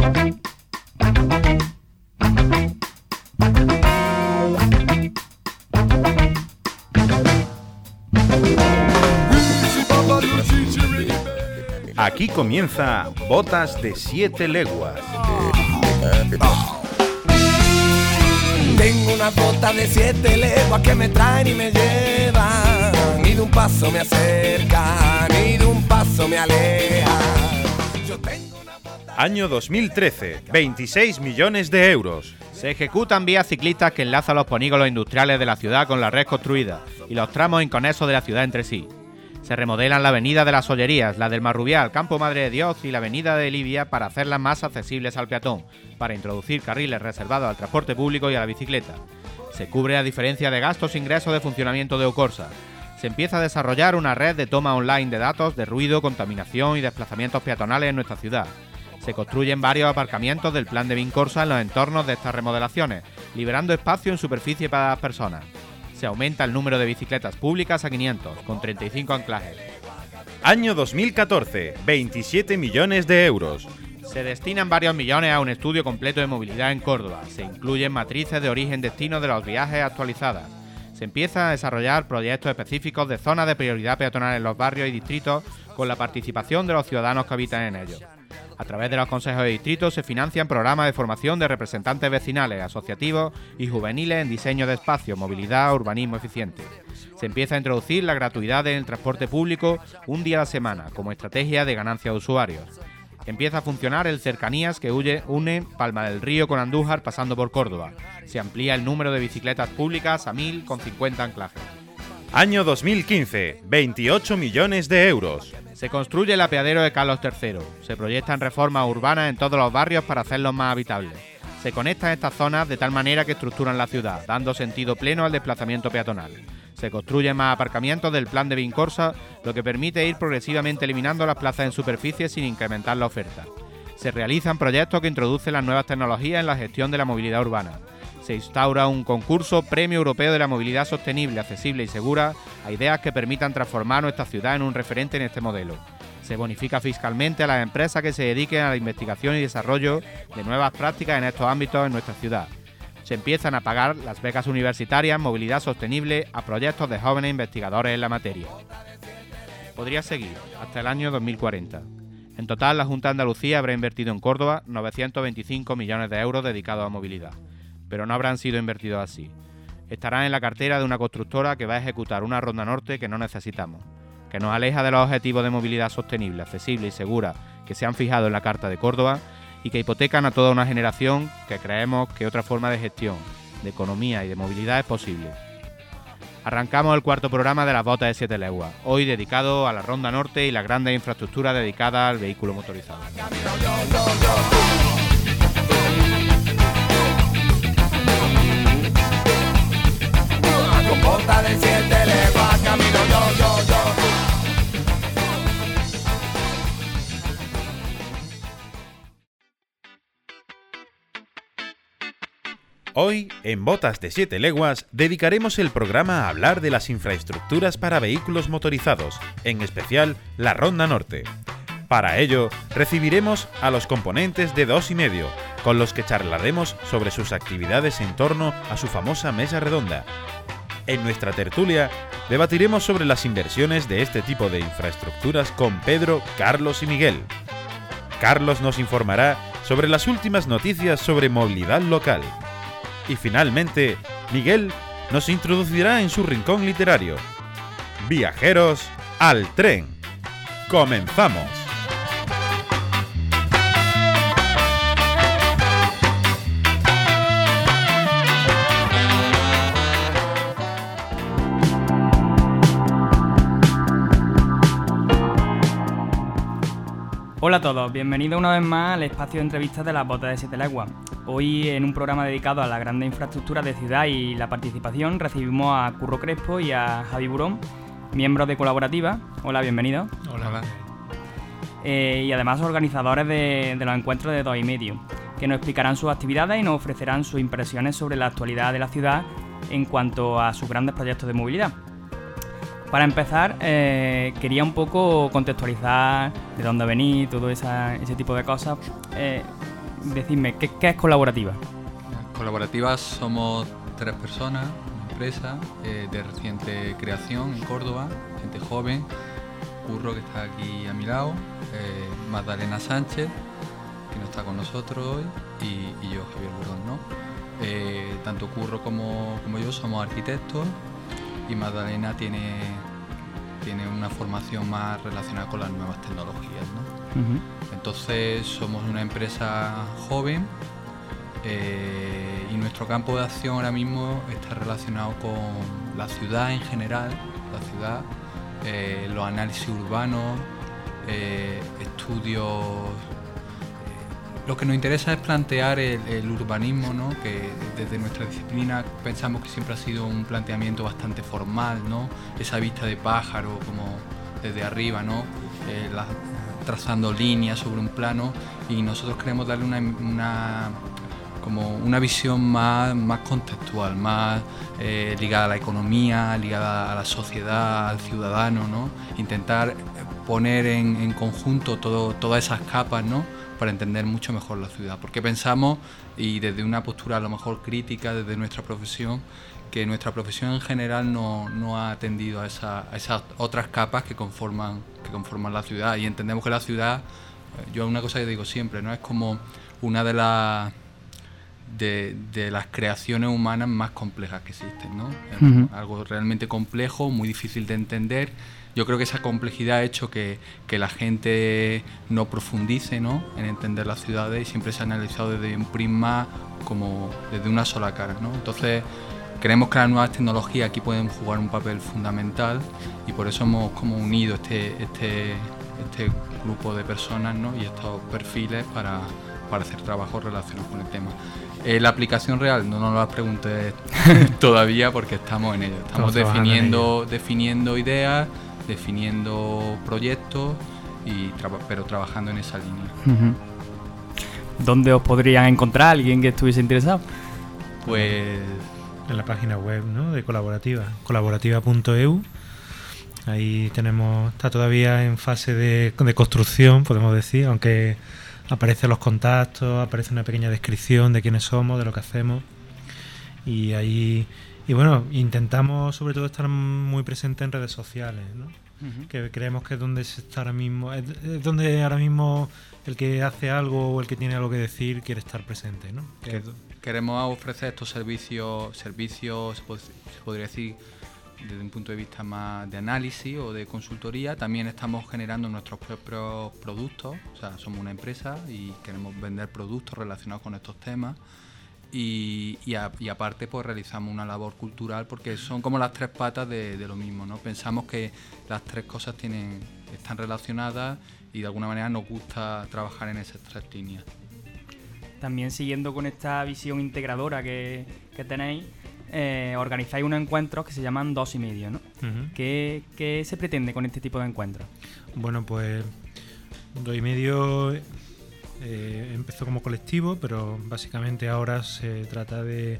Aquí comienza Botas de 7 leguas. Tengo una bota de 7 leguas que me traen y me llevan. Ni de un paso me acercan, ni de un paso me alejan. Yo tengo una bota... Año 2013, 26 millones de euros. Se ejecutan vías ciclistas que enlazan los polígonos industriales de la ciudad con la red construida y los tramos inconexos de la ciudad entre sí. Se remodelan la avenida de las Sollerías, la del Marrubial, Campo Madre de Dios y la avenida de Libia para hacerlas más accesibles al peatón, para introducir carriles reservados al transporte público y a la bicicleta. Se cubre a diferencia de gastos e ingresos de funcionamiento de Ocorsa. Se empieza a desarrollar una red de toma online de datos de ruido, contaminación y desplazamientos peatonales en nuestra ciudad. Se construyen varios aparcamientos del plan de Vincorsa en los entornos de estas remodelaciones, liberando espacio en superficie para las personas. Se aumenta el número de bicicletas públicas a 500, con 35 anclajes. Año 2014, 27 millones de euros. Se destinan varios millones a un estudio completo de movilidad en Córdoba. Se incluyen matrices de origen-destino de los viajes actualizadas. Se empieza a desarrollar proyectos específicos de zonas de prioridad peatonal en los barrios y distritos con la participación de los ciudadanos que habitan en ellos. A través de los consejos de distrito se financian programas de formación de representantes vecinales, asociativos y juveniles en diseño de espacios, movilidad, urbanismo eficiente. Se empieza a introducir la gratuidad en el transporte público un día a la semana, como estrategia de ganancia de usuarios. Empieza a funcionar el Cercanías que une Palma del Río con Andújar pasando por Córdoba. Se amplía el número de bicicletas públicas a 1000 con 50 anclajes. Año 2015, 28 millones de euros. Se construye el apeadero de Carlos III. Se proyectan reformas urbanas en todos los barrios para hacerlos más habitables. Se conectan estas zonas de tal manera que estructuran la ciudad, dando sentido pleno al desplazamiento peatonal. Se construyen más aparcamientos del plan de Vincorsa, lo que permite ir progresivamente eliminando las plazas en superficie sin incrementar la oferta. Se realizan proyectos que introducen las nuevas tecnologías en la gestión de la movilidad urbana. Se instaura un concurso Premio Europeo de la Movilidad Sostenible, Accesible y Segura a ideas que permitan transformar nuestra ciudad en un referente en este modelo. Se bonifica fiscalmente a las empresas que se dediquen a la investigación y desarrollo de nuevas prácticas en estos ámbitos en nuestra ciudad. Se empiezan a pagar las becas universitarias, movilidad sostenible a proyectos de jóvenes investigadores en la materia. Podría seguir hasta el año 2040. En total, la Junta de Andalucía habrá invertido en Córdoba 925 millones de euros dedicados a movilidad. Pero no habrán sido invertidos así. Estarán en la cartera de una constructora que va a ejecutar una ronda norte que no necesitamos, que nos aleja de los objetivos de movilidad sostenible, accesible y segura que se han fijado en la Carta de Córdoba y que hipotecan a toda una generación que creemos que otra forma de gestión, de economía y de movilidad es posible. Arrancamos el cuarto programa de las Botas de 7 leguas, hoy dedicado a la ronda norte y las grandes infraestructuras dedicadas al vehículo motorizado. Bota de 7 leguas, camino yo. Hoy, en Botas de 7 leguas, dedicaremos el programa a hablar de las infraestructuras para vehículos motorizados, en especial la Ronda Norte. Para ello, recibiremos a los componentes de 2 y medio, con los que charlaremos sobre sus actividades en torno a su famosa mesa redonda. En nuestra tertulia, debatiremos sobre las inversiones de este tipo de infraestructuras con Pedro, Carlos y Miguel. Carlos nos informará sobre las últimas noticias sobre movilidad local. Y finalmente, Miguel nos introducirá en su rincón literario. Viajeros al tren. ¡Comenzamos! Hola a todos, bienvenidos una vez más al espacio de entrevistas de las Botas de 7 leguas. Hoy, en un programa dedicado a la grande infraestructura de ciudad y la participación, recibimos a Curro Crespo y a Javi Burón, miembros de Colaborativa. Hola, bienvenidos. Hola. Y además organizadores de los encuentros de 2 y medio, que nos explicarán sus actividades y nos ofrecerán sus impresiones sobre la actualidad de la ciudad en cuanto a sus grandes proyectos de movilidad. Para empezar, quería un poco contextualizar de dónde venís, todo ese tipo de cosas. decidme, ¿qué es Colaborativa? Colaborativa somos 3 personas, una empresa de reciente creación en Córdoba, gente joven, Curro, que está aquí a mi lado, Magdalena Sánchez, que no está con nosotros hoy, y yo, Javier Bordón, ¿no? Tanto Curro como yo somos arquitectos, y Magdalena tiene una formación más relacionada con las nuevas tecnologías, ¿no? Uh-huh. Entonces somos una empresa joven, y nuestro campo de acción ahora mismo está relacionado con la ciudad en general, los análisis urbanos, estudios. Lo que nos interesa es plantear el urbanismo, ¿no? Que desde nuestra disciplina pensamos que siempre ha sido un planteamiento bastante formal, ¿no? Esa vista de pájaro como desde arriba, ¿no? Trazando líneas sobre un plano, y nosotros queremos darle una visión más contextual, más ligada a la economía, ligada a la sociedad, al ciudadano, ¿no? Intentar poner en conjunto todas esas capas, ¿no? Para entender mucho mejor la ciudad, porque pensamos, y desde una postura a lo mejor crítica desde nuestra profesión, que nuestra profesión en general no ha atendido a esas otras capas que conforman la ciudad, y entendemos que la ciudad, yo una cosa que digo siempre, ¿no? Es como una de las creaciones humanas más complejas que existen, ¿no? Uh-huh. Algo realmente complejo, muy difícil de entender. Yo creo que esa complejidad ha hecho que la gente no profundice, ¿no? En entender las ciudades, y siempre se ha analizado desde un prisma como desde una sola cara, ¿no? Entonces creemos que las nuevas tecnologías aquí pueden jugar un papel fundamental, y por eso hemos como unido este grupo de personas, ¿no? Y estos perfiles para hacer trabajos relacionados con el tema. La aplicación real no nos la preguntes todavía, porque estamos en ello. Estamos definiendo ideas, definiendo proyectos, pero trabajando en esa línea. Uh-huh. ¿Dónde os podrían encontrar alguien que estuviese interesado? Pues en la página web, ¿no? De Colaborativa, colaborativa.eu. Ahí está todavía en fase de construcción, podemos decir, aunque aparecen los contactos, aparece una pequeña descripción de quiénes somos, de lo que hacemos, y ahí, y bueno, intentamos sobre todo estar muy presentes en redes sociales, ¿no? Uh-huh. Que creemos que es donde se está ahora mismo, es donde ahora mismo el que hace algo o el que tiene algo que decir quiere estar presente, ¿no? Queremos ofrecer estos servicios se podría decir, desde un punto de vista más de análisis o de consultoría. También estamos generando nuestros propios productos, o sea, somos una empresa y queremos vender productos relacionados con estos temas, y aparte pues realizamos una labor cultural, porque son como las 3 patas de lo mismo, ¿no? Pensamos que las 3 cosas están relacionadas, y de alguna manera nos gusta trabajar en esas 3 líneas. También siguiendo con esta visión integradora que tenéis, organizáis unos encuentros que se llaman 2,5, ¿no? Uh-huh. ¿Qué se pretende con este tipo de encuentros? Bueno, pues 2,5 empezó como colectivo, pero básicamente ahora se trata de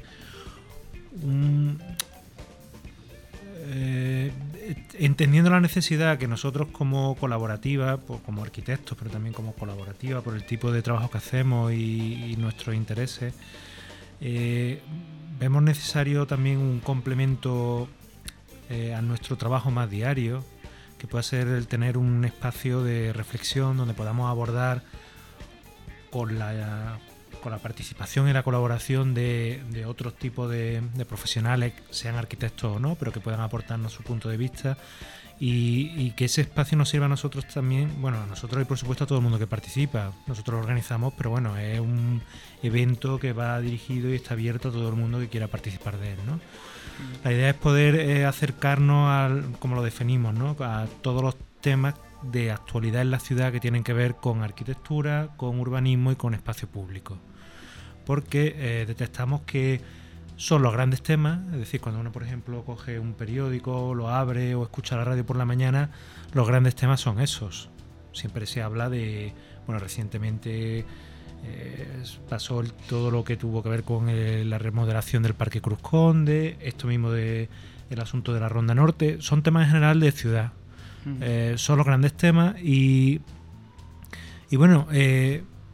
entendiendo la necesidad que nosotros como colaborativa, pues como arquitectos, pero también como colaborativa, por el tipo de trabajo que hacemos y nuestros intereses, vemos necesario también un complemento a nuestro trabajo más diario, que pueda ser el tener un espacio de reflexión donde podamos abordar con la participación y la colaboración de otros tipos de profesionales, sean arquitectos o no, pero que puedan aportarnos su punto de vista, y que ese espacio nos sirva a nosotros también, bueno, a nosotros y por supuesto a todo el mundo que participa. Nosotros lo organizamos, pero bueno, es un evento que va dirigido y está abierto a todo el mundo que quiera participar de él, ¿no? La idea es poder acercarnos como lo definimos, ¿no? A todos los temas de actualidad en la ciudad que tienen que ver con arquitectura, con urbanismo y con espacio público, porque detectamos que son los grandes temas, es decir, cuando uno por ejemplo coge un periódico, lo abre o escucha la radio por la mañana, los grandes temas son esos. Siempre se habla de, bueno, recientemente pasó todo lo que tuvo que ver con la remodelación del Parque Cruz Conde, esto mismo del asunto de la Ronda Norte, son temas en general de ciudad. Son los grandes temas, y bueno,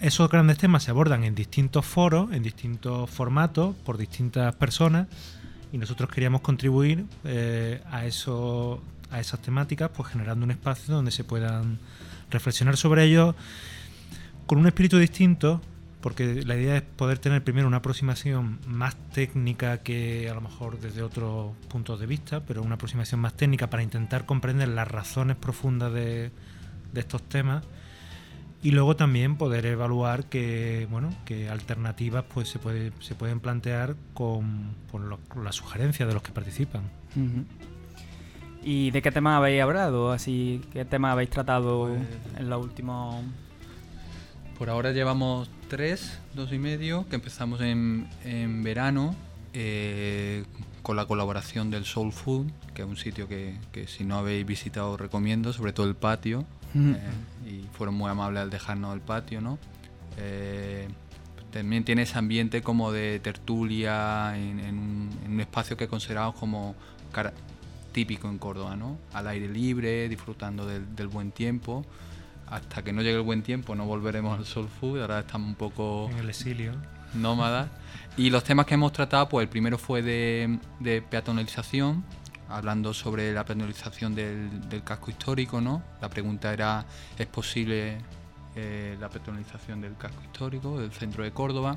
esos grandes temas se abordan en distintos foros, en distintos formatos, por distintas personas, y nosotros queríamos contribuir a esas temáticas, pues generando un espacio donde se puedan reflexionar sobre ellos con un espíritu distinto, porque la idea es poder tener primero una aproximación más técnica que a lo mejor desde otros puntos de vista, pero una aproximación más técnica para intentar comprender las razones profundas de estos temas, y luego también poder evaluar que alternativas pues se pueden plantear con las sugerencias de los que participan. Uh-huh. ¿Y de qué temas habéis hablado? Así, ¿qué temas habéis tratado en los últimos...? Por ahora llevamos 2 y medio, que empezamos en verano, con la colaboración del Soul Food, que es un sitio que si no habéis visitado recomiendo, sobre todo el patio, y fueron muy amables al dejarnos el patio, ¿no? También tiene ese ambiente como de tertulia en un espacio que consideramos como típico en Córdoba, ¿no? Al aire libre, disfrutando del buen tiempo. Hasta que no llegue el buen tiempo no volveremos al Soul Food, ahora estamos un poco en el exilio, nómadas. Y los temas que hemos tratado, pues el primero fue de peatonalización, hablando sobre la peatonalización del casco histórico, ¿no? La pregunta era, ¿es posible la peatonalización del casco histórico, del centro de Córdoba?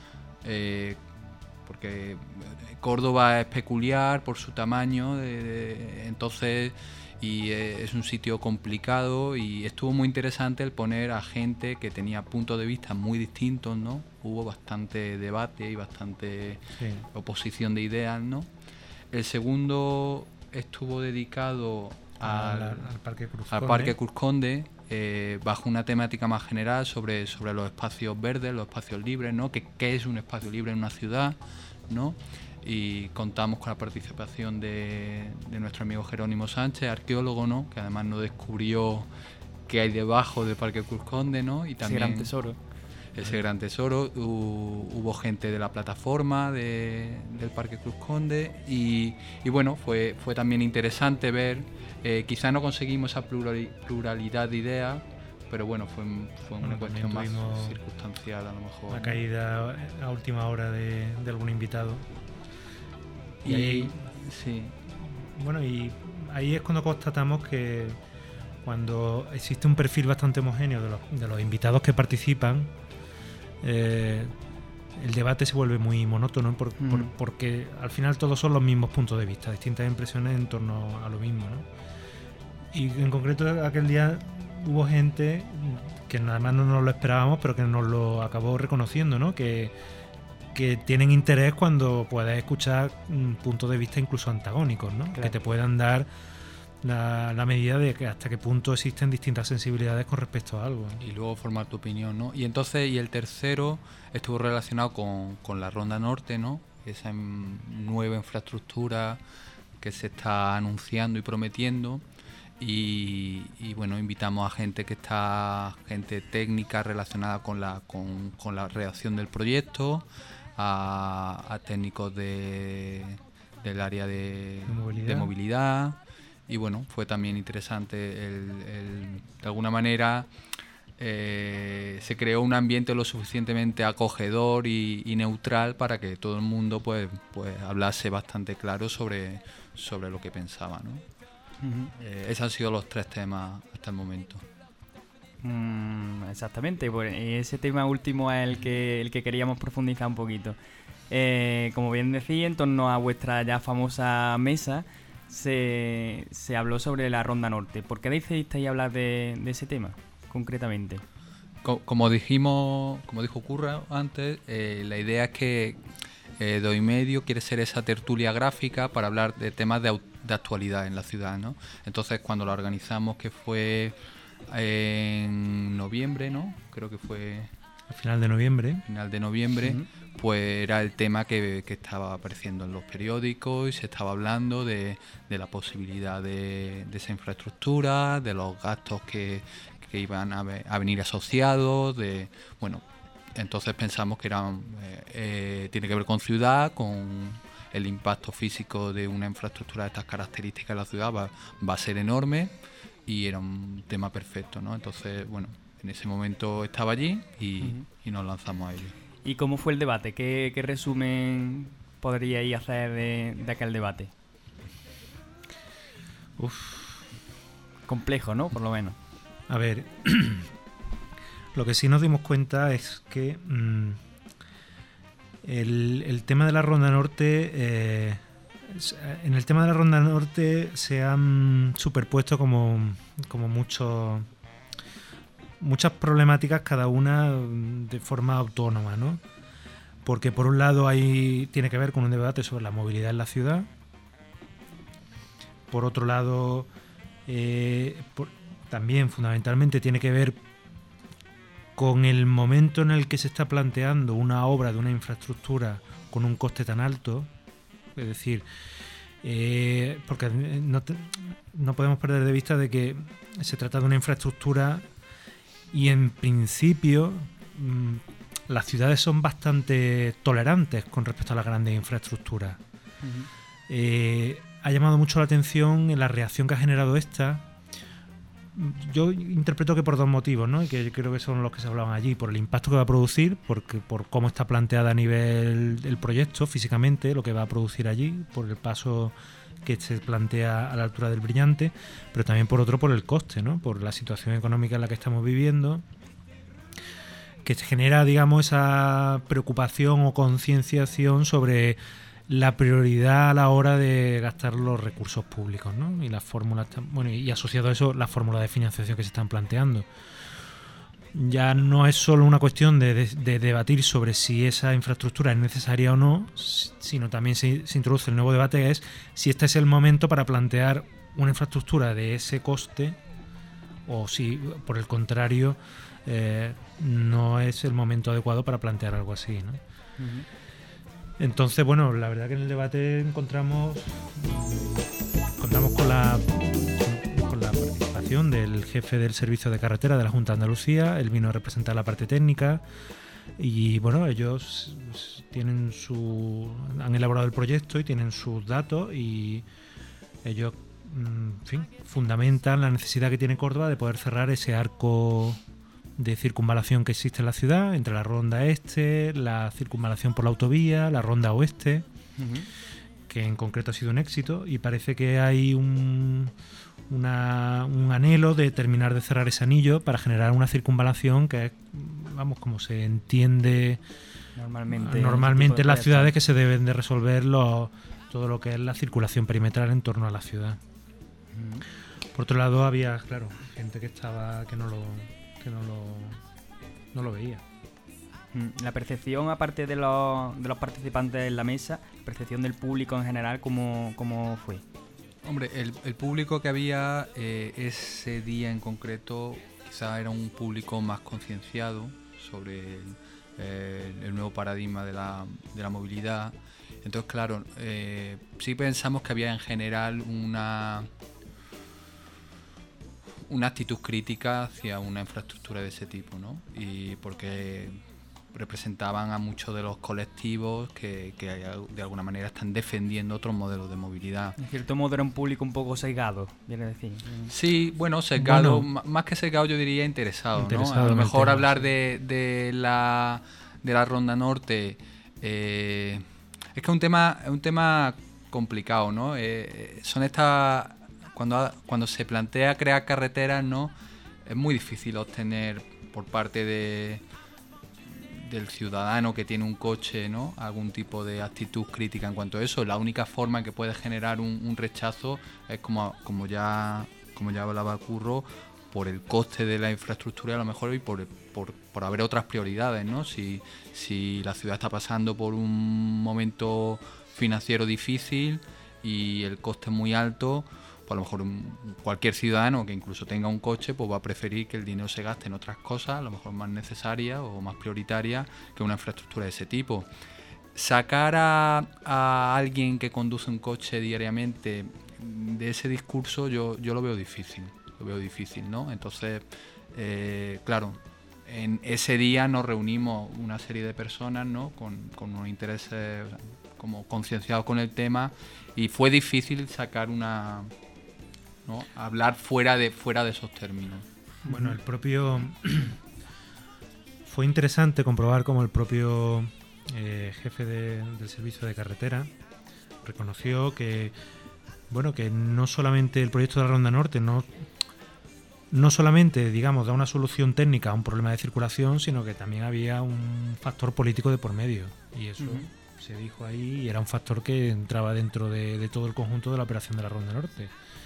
Porque Córdoba es peculiar por su tamaño, entonces, y es un sitio complicado, y estuvo muy interesante el poner a gente que tenía puntos de vista muy distintos, ¿no? Hubo bastante debate y bastante oposición de ideas, ¿no? El segundo estuvo dedicado al Parque Cruz-Conde, bajo una temática más general sobre los espacios verdes, los espacios libres, ¿no? ¿Qué es un espacio libre en una ciudad, ¿no? Y contamos con la participación de nuestro amigo Jerónimo Sánchez, arqueólogo, ¿no? Que además nos descubrió qué hay debajo del Parque Cruz-Conde, ¿no? Y también ese gran tesoro. Hubo gente de la plataforma del Parque Cruz-Conde, y bueno, fue también interesante ver, quizá no conseguimos esa pluralidad de ideas, pero bueno, fue una cuestión más circunstancial a lo mejor. La caída a última hora de algún invitado. Y ahí, sí. Bueno, y ahí es cuando constatamos que cuando existe un perfil bastante homogéneo de los invitados que participan, el debate se vuelve muy monótono porque al final todos son los mismos puntos de vista, distintas impresiones en torno a lo mismo, ¿no? Y en concreto aquel día hubo gente que nada más no nos lo esperábamos, pero que nos lo acabó reconociendo, ¿no? Que tienen interés cuando puedes escuchar puntos de vista incluso antagónicos, ¿no? Claro. Que te puedan dar la medida de que hasta qué punto existen distintas sensibilidades con respecto a algo, ¿no? Y luego formar tu opinión, ¿no? Y entonces, y el tercero estuvo relacionado con la Ronda Norte, ¿no? Esa nueva infraestructura que se está anunciando y prometiendo. Y bueno, invitamos a gente técnica relacionada con la redacción del proyecto, a técnicos del área de movilidad. Y bueno, fue también interesante de alguna manera se creó un ambiente lo suficientemente acogedor y neutral para que todo el mundo pues hablase bastante claro sobre lo que pensaba, ¿no? Esos han sido los 3 temas hasta el momento. Exactamente, pues ese tema último es el que queríamos profundizar un poquito. Como bien decía, en torno a vuestra ya famosa mesa se habló sobre la Ronda Norte. ¿Por qué decidisteis hablar de ese tema concretamente? Como dijo Curra antes, la idea es que 2 y medio quiere ser esa tertulia gráfica para hablar de temas de actualidad en la ciudad, ¿no? Entonces, cuando lo organizamos, que fue en noviembre, ¿no? Creo que fue a final de noviembre. Uh-huh. Pues era el tema que estaba apareciendo en los periódicos y se estaba hablando de la posibilidad de esa infraestructura, de los gastos que iban a venir asociados, entonces pensamos que tiene que ver con ciudad, con el impacto físico de una infraestructura de estas características en la ciudad va a ser enorme, y era un tema perfecto, ¿no? Entonces, bueno, en ese momento estaba allí y nos lanzamos a ello. ¿Y cómo fue el debate? ¿Qué resumen podríais hacer de aquel debate? Complejo, ¿no? Por lo menos. A ver, lo que sí nos dimos cuenta es que el tema de la Ronda Norte, en el tema de la Ronda Norte se han superpuesto como muchas problemáticas, cada una de forma autónoma, ¿no? Porque por un lado tiene que ver con un debate sobre la movilidad en la ciudad. Por otro lado, también fundamentalmente tiene que ver con el momento en el que se está planteando una obra de una infraestructura con un coste tan alto. Es decir, porque no podemos perder de vista de que se trata de una infraestructura y en principio las ciudades son bastante tolerantes con respecto a las grandes infraestructuras. Ha llamado mucho la atención en la reacción que ha generado esta. Yo interpreto que por dos motivos, ¿no? Y que yo creo que son los que se hablaban allí: por el impacto que va a producir, por cómo está planteada a nivel del proyecto físicamente, lo que va a producir allí, por el paso que se plantea a la altura del Brillante, pero también por otro, por el coste, ¿no? Por la situación económica en la que estamos viviendo, que se genera, digamos, esa preocupación o concienciación sobre la prioridad a la hora de gastar los recursos públicos, ¿no? Y las fórmulas, y asociado a eso, las fórmulas de financiación que se están planteando. Ya no es solo una cuestión de debatir sobre si esa infraestructura es necesaria o no, sino también se introduce el nuevo debate, es si este es el momento para plantear una infraestructura de ese coste o si, por el contrario, no es el momento adecuado para plantear algo así, ¿no? Entonces, bueno, la verdad que en el debate encontramos con la participación del jefe del servicio de carretera de la Junta de Andalucía. Él vino a representar la parte técnica y, bueno, ellos han elaborado el proyecto y tienen sus datos, y ellos, en fin, fundamentan la necesidad que tiene Córdoba de poder cerrar ese arco de circunvalación que existe en la ciudad, entre la ronda este, la circunvalación por la autovía, la ronda oeste, que en concreto ha sido un éxito, y parece que hay un anhelo de terminar de cerrar ese anillo para generar una circunvalación que es, vamos, como se entiende normalmente en las ciudades, que se deben de resolver todo lo que es la circulación perimetral en torno a la ciudad. Por otro lado, había, claro, gente que no lo veía. La percepción, aparte de los participantes en la mesa, la percepción del público en general, ¿cómo fue? Hombre, el público que había ese día en concreto quizá era un público más concienciado sobre el nuevo paradigma de la movilidad. Entonces, claro, sí pensamos que había en general una actitud crítica hacia una infraestructura de ese tipo, ¿no? Y porque representaban a muchos de los colectivos que de alguna manera están defendiendo otros modelos de movilidad. En cierto modo era un público un poco sesgado, quiere decir. Sí, bueno, sesgado, más que sesgado yo diría interesado, ¿no? A lo mejor hablar de la Ronda Norte es que es un tema complicado, ¿no? Son estas... Cuando se plantea crear carreteras, ¿no? Es muy difícil obtener por parte del ciudadano que tiene un coche, ¿no? Algún tipo de actitud crítica en cuanto a eso. La única forma en que puede generar un rechazo es como ya hablaba Curro, por el coste de la infraestructura a lo mejor, y por haber otras prioridades, ¿no? Si la ciudad está pasando por un momento financiero difícil y el coste es muy alto, a lo mejor cualquier ciudadano que incluso tenga un coche, pues va a preferir que el dinero se gaste en otras cosas, a lo mejor más necesarias o más prioritarias, que una infraestructura de ese tipo. Sacar a alguien que conduce un coche diariamente de ese discurso yo lo veo difícil, ¿no? Entonces, claro, en ese día nos reunimos una serie de personas, ¿no? con unos intereses como concienciados con el tema, y fue difícil sacar hablar fuera de esos términos. Bueno, el propio... Fue interesante comprobar cómo el propio jefe del servicio de carretera reconoció que, bueno, que no solamente el proyecto de la Ronda Norte no solamente, digamos, da una solución técnica a un problema de circulación, sino que también había un factor político de por medio. Y eso se dijo ahí y era un factor que entraba dentro de todo el conjunto de la operación de la Ronda Norte.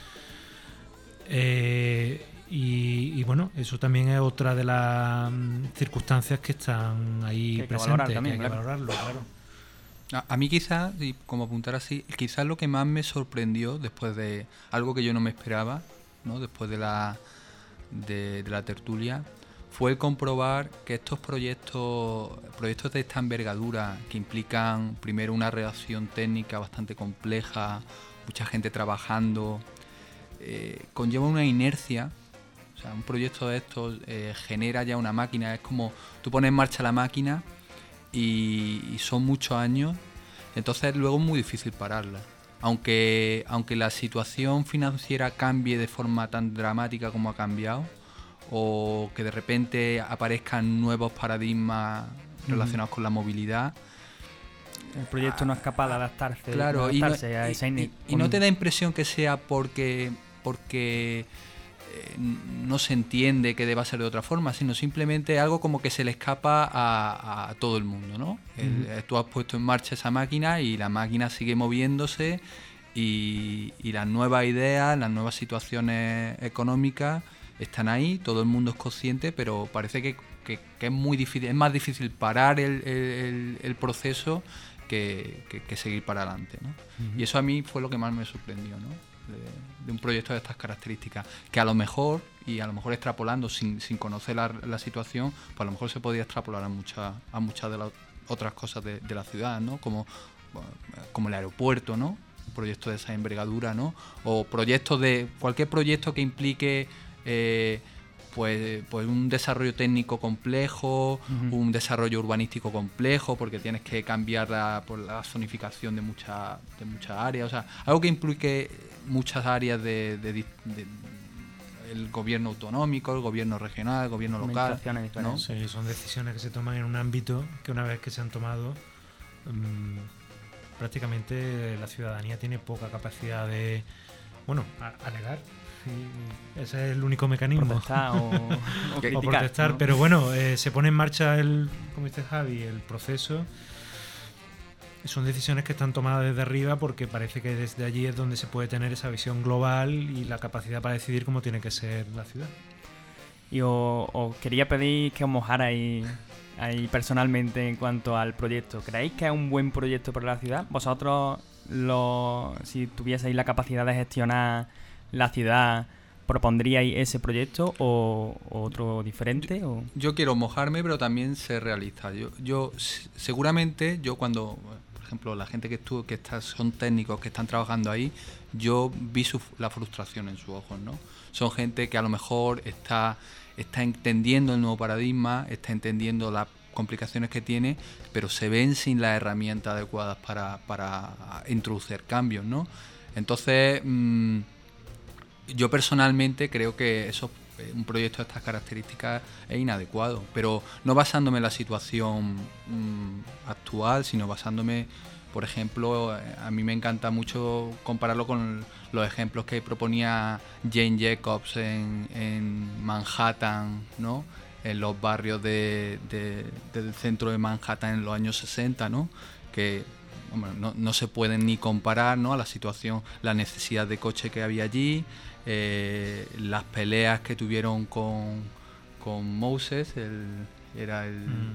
Y bueno, eso también es otra de las circunstancias que están ahí presentes, que hay que valorarlo, claro. A mí quizás, y como apuntar así, quizás lo que más me sorprendió después de algo que yo no me esperaba, ¿no? Después de la tertulia, fue comprobar que estos proyectos de esta envergadura, que implican primero una redacción técnica bastante compleja, mucha gente trabajando, conlleva una inercia. O sea, un proyecto de estos genera ya una máquina, es como tú pones en marcha la máquina y son muchos años, entonces luego es muy difícil pararla. Aunque la situación financiera cambie de forma tan dramática como ha cambiado, o que de repente aparezcan nuevos paradigmas relacionados con la movilidad, el proyecto no es capaz de adaptarse, claro, a esa y no te da impresión que sea porque no se entiende que deba ser de otra forma, sino simplemente algo como que se le escapa a todo el mundo, ¿no? Tú has puesto en marcha esa máquina y la máquina sigue moviéndose y las nuevas ideas, las nuevas situaciones económicas están ahí, todo el mundo es consciente, pero parece que es muy difícil, es más difícil parar el proceso que seguir para adelante, ¿no? Y eso a mí fue lo que más me sorprendió, ¿no? De un proyecto de estas características, que a lo mejor extrapolando sin conocer la situación, pues a lo mejor se podía extrapolar a muchas de las otras cosas de la ciudad, ¿no? Como el aeropuerto, ¿no? Un proyecto de esa envergadura, ¿no? O cualquier proyecto que implique pues un desarrollo técnico complejo, un desarrollo urbanístico complejo, porque tienes que cambiar por la zonificación de muchas áreas, o sea, algo que implique muchas áreas el gobierno autonómico, el gobierno regional, el gobierno local, ¿no? Sí, son decisiones que se toman en un ámbito que una vez que se han tomado, prácticamente la ciudadanía tiene poca capacidad de, alegar. Sí, ese es el único mecanismo. Protestar o criticar, protestar, ¿no? Pero bueno, se pone en marcha como dice Javi, el proceso. Son decisiones que están tomadas desde arriba porque parece que desde allí es donde se puede tener esa visión global y la capacidad para decidir cómo tiene que ser la ciudad. Y os quería pedir que os mojarais ahí personalmente en cuanto al proyecto. ¿Creéis que es un buen proyecto para la ciudad? ¿Vosotros, si tuvieseis la capacidad de gestionar la ciudad, propondríais ese proyecto o otro diferente? Yo quiero mojarme, pero también ser realista. Yo seguramente, cuando, por ejemplo, la gente son técnicos que están trabajando ahí, yo vi la frustración en sus ojos, ¿no? Son gente que a lo mejor está entendiendo el nuevo paradigma, está entendiendo las complicaciones que tiene, pero se ven sin las herramientas adecuadas para introducir cambios, ¿no? Entonces, yo personalmente creo que un proyecto de estas características es inadecuado, pero no basándome en la situación actual, sino basándome, por ejemplo, a mí me encanta mucho compararlo con los ejemplos que proponía Jane Jacobs en Manhattan, ¿no? En los barrios del centro de Manhattan en los años 60, ¿no? Que no se pueden ni comparar, ¿no? A la situación, la necesidad de coche que había allí, las peleas que tuvieron con Moses, era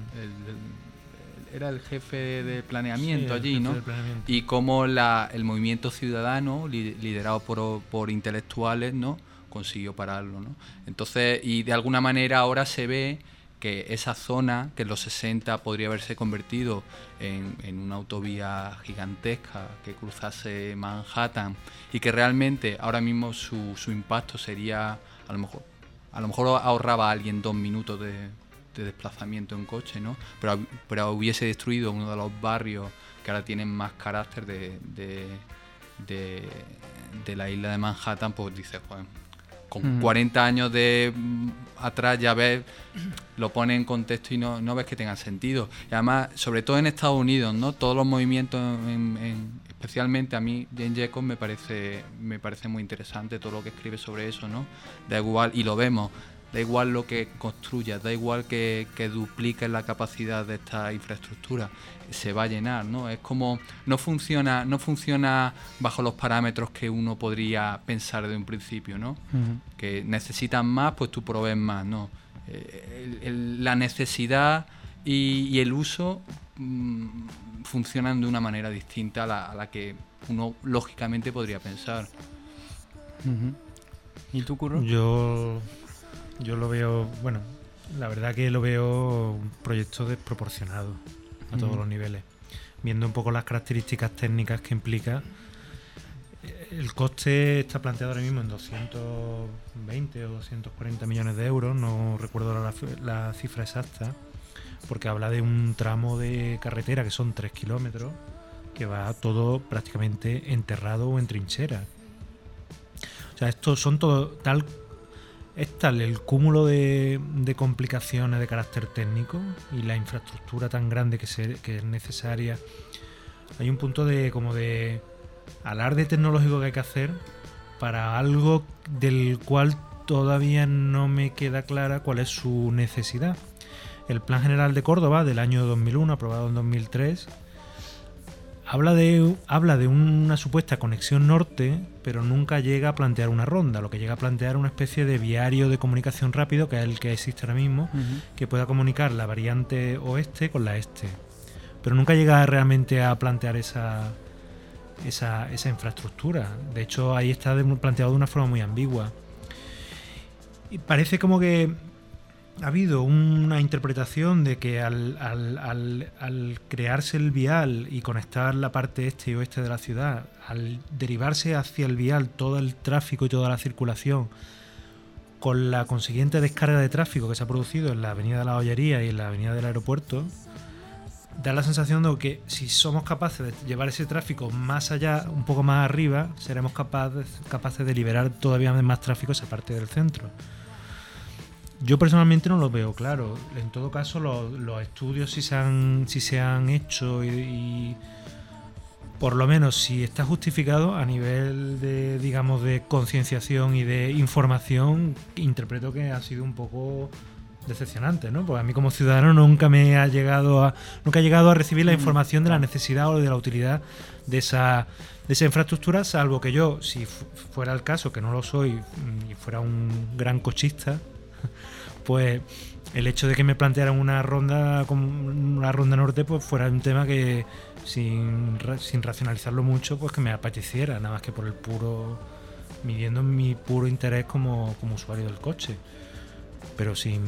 el jefe de planeamiento, sí, allí, ¿no? Y cómo el movimiento ciudadano, liderado por intelectuales, ¿no? Consiguió pararlo, ¿no? Entonces, y de alguna manera ahora se ve que esa zona, que en los 60 podría haberse convertido en una autovía gigantesca que cruzase Manhattan, y que realmente ahora mismo su impacto sería, a lo mejor ahorraba a alguien 2 minutos de desplazamiento en coche, ¿no? Pero hubiese destruido uno de los barrios que ahora tienen más carácter de la isla de Manhattan, pues dices, pues con 40 años de atrás ya ves, lo pones en contexto y no ves que tenga sentido. Y además, sobre todo en Estados Unidos, ¿no? Todos los movimientos, especialmente a mí, Jane Jacobs me parece muy interesante todo lo que escribe sobre eso, ¿no? Da igual, y lo vemos, da igual lo que construyas, da igual que dupliques la capacidad de esta infraestructura, se va a llenar, ¿no? Es como, no funciona bajo los parámetros que uno podría pensar de un principio, ¿no? Que necesitan más, pues tú provees más, ¿no? La necesidad y el uso funcionan de una manera distinta a la que uno lógicamente podría pensar. ¿Y tú, Curro? Yo lo veo, bueno, la verdad que lo veo un proyecto desproporcionado a todos los niveles. Viendo un poco las características técnicas que implica, el coste está planteado ahora mismo en 220 o 240 millones de euros, no recuerdo la cifra exacta, porque habla de un tramo de carretera que son 3 kilómetros, que va todo prácticamente enterrado o en trincheras. O sea, estos son todo es tal el cúmulo de complicaciones de carácter técnico y la infraestructura tan grande que es necesaria. Hay un punto de alarde tecnológico que hay que hacer para algo del cual todavía no me queda clara cuál es su necesidad. El Plan General de Córdoba del año 2001, aprobado en 2003, habla de una supuesta conexión norte, pero nunca llega a plantear una ronda. Lo que llega a plantear es una especie de viario de comunicación rápido, que es el que existe ahora mismo, que pueda comunicar la variante oeste con la este. Pero nunca llega realmente a plantear esa infraestructura. De hecho, ahí está planteado de una forma muy ambigua. Y parece como que ha habido una interpretación de que al crearse el vial y conectar la parte este y oeste de la ciudad, al derivarse hacia el vial todo el tráfico y toda la circulación, con la consiguiente descarga de tráfico que se ha producido en la avenida de la Ollería y en la avenida del aeropuerto, da la sensación de que si somos capaces de llevar ese tráfico más allá, un poco más arriba, seremos capaces de liberar todavía más tráfico esa parte del centro. Yo personalmente no lo veo claro. En todo caso, los estudios si se han hecho y por lo menos si está justificado a nivel de, digamos, de concienciación y de información, interpreto que ha sido un poco decepcionante, ¿no? Porque a mí como ciudadano nunca he llegado a recibir la información de la necesidad o de la utilidad de esa infraestructura, salvo que yo, si fuera el caso, que no lo soy, y fuera un gran cochista, pues el hecho de que me plantearan una ronda norte, pues fuera un tema que sin racionalizarlo mucho, pues que me apeteciera, nada más que por el midiendo mi puro interés como usuario del coche, pero sin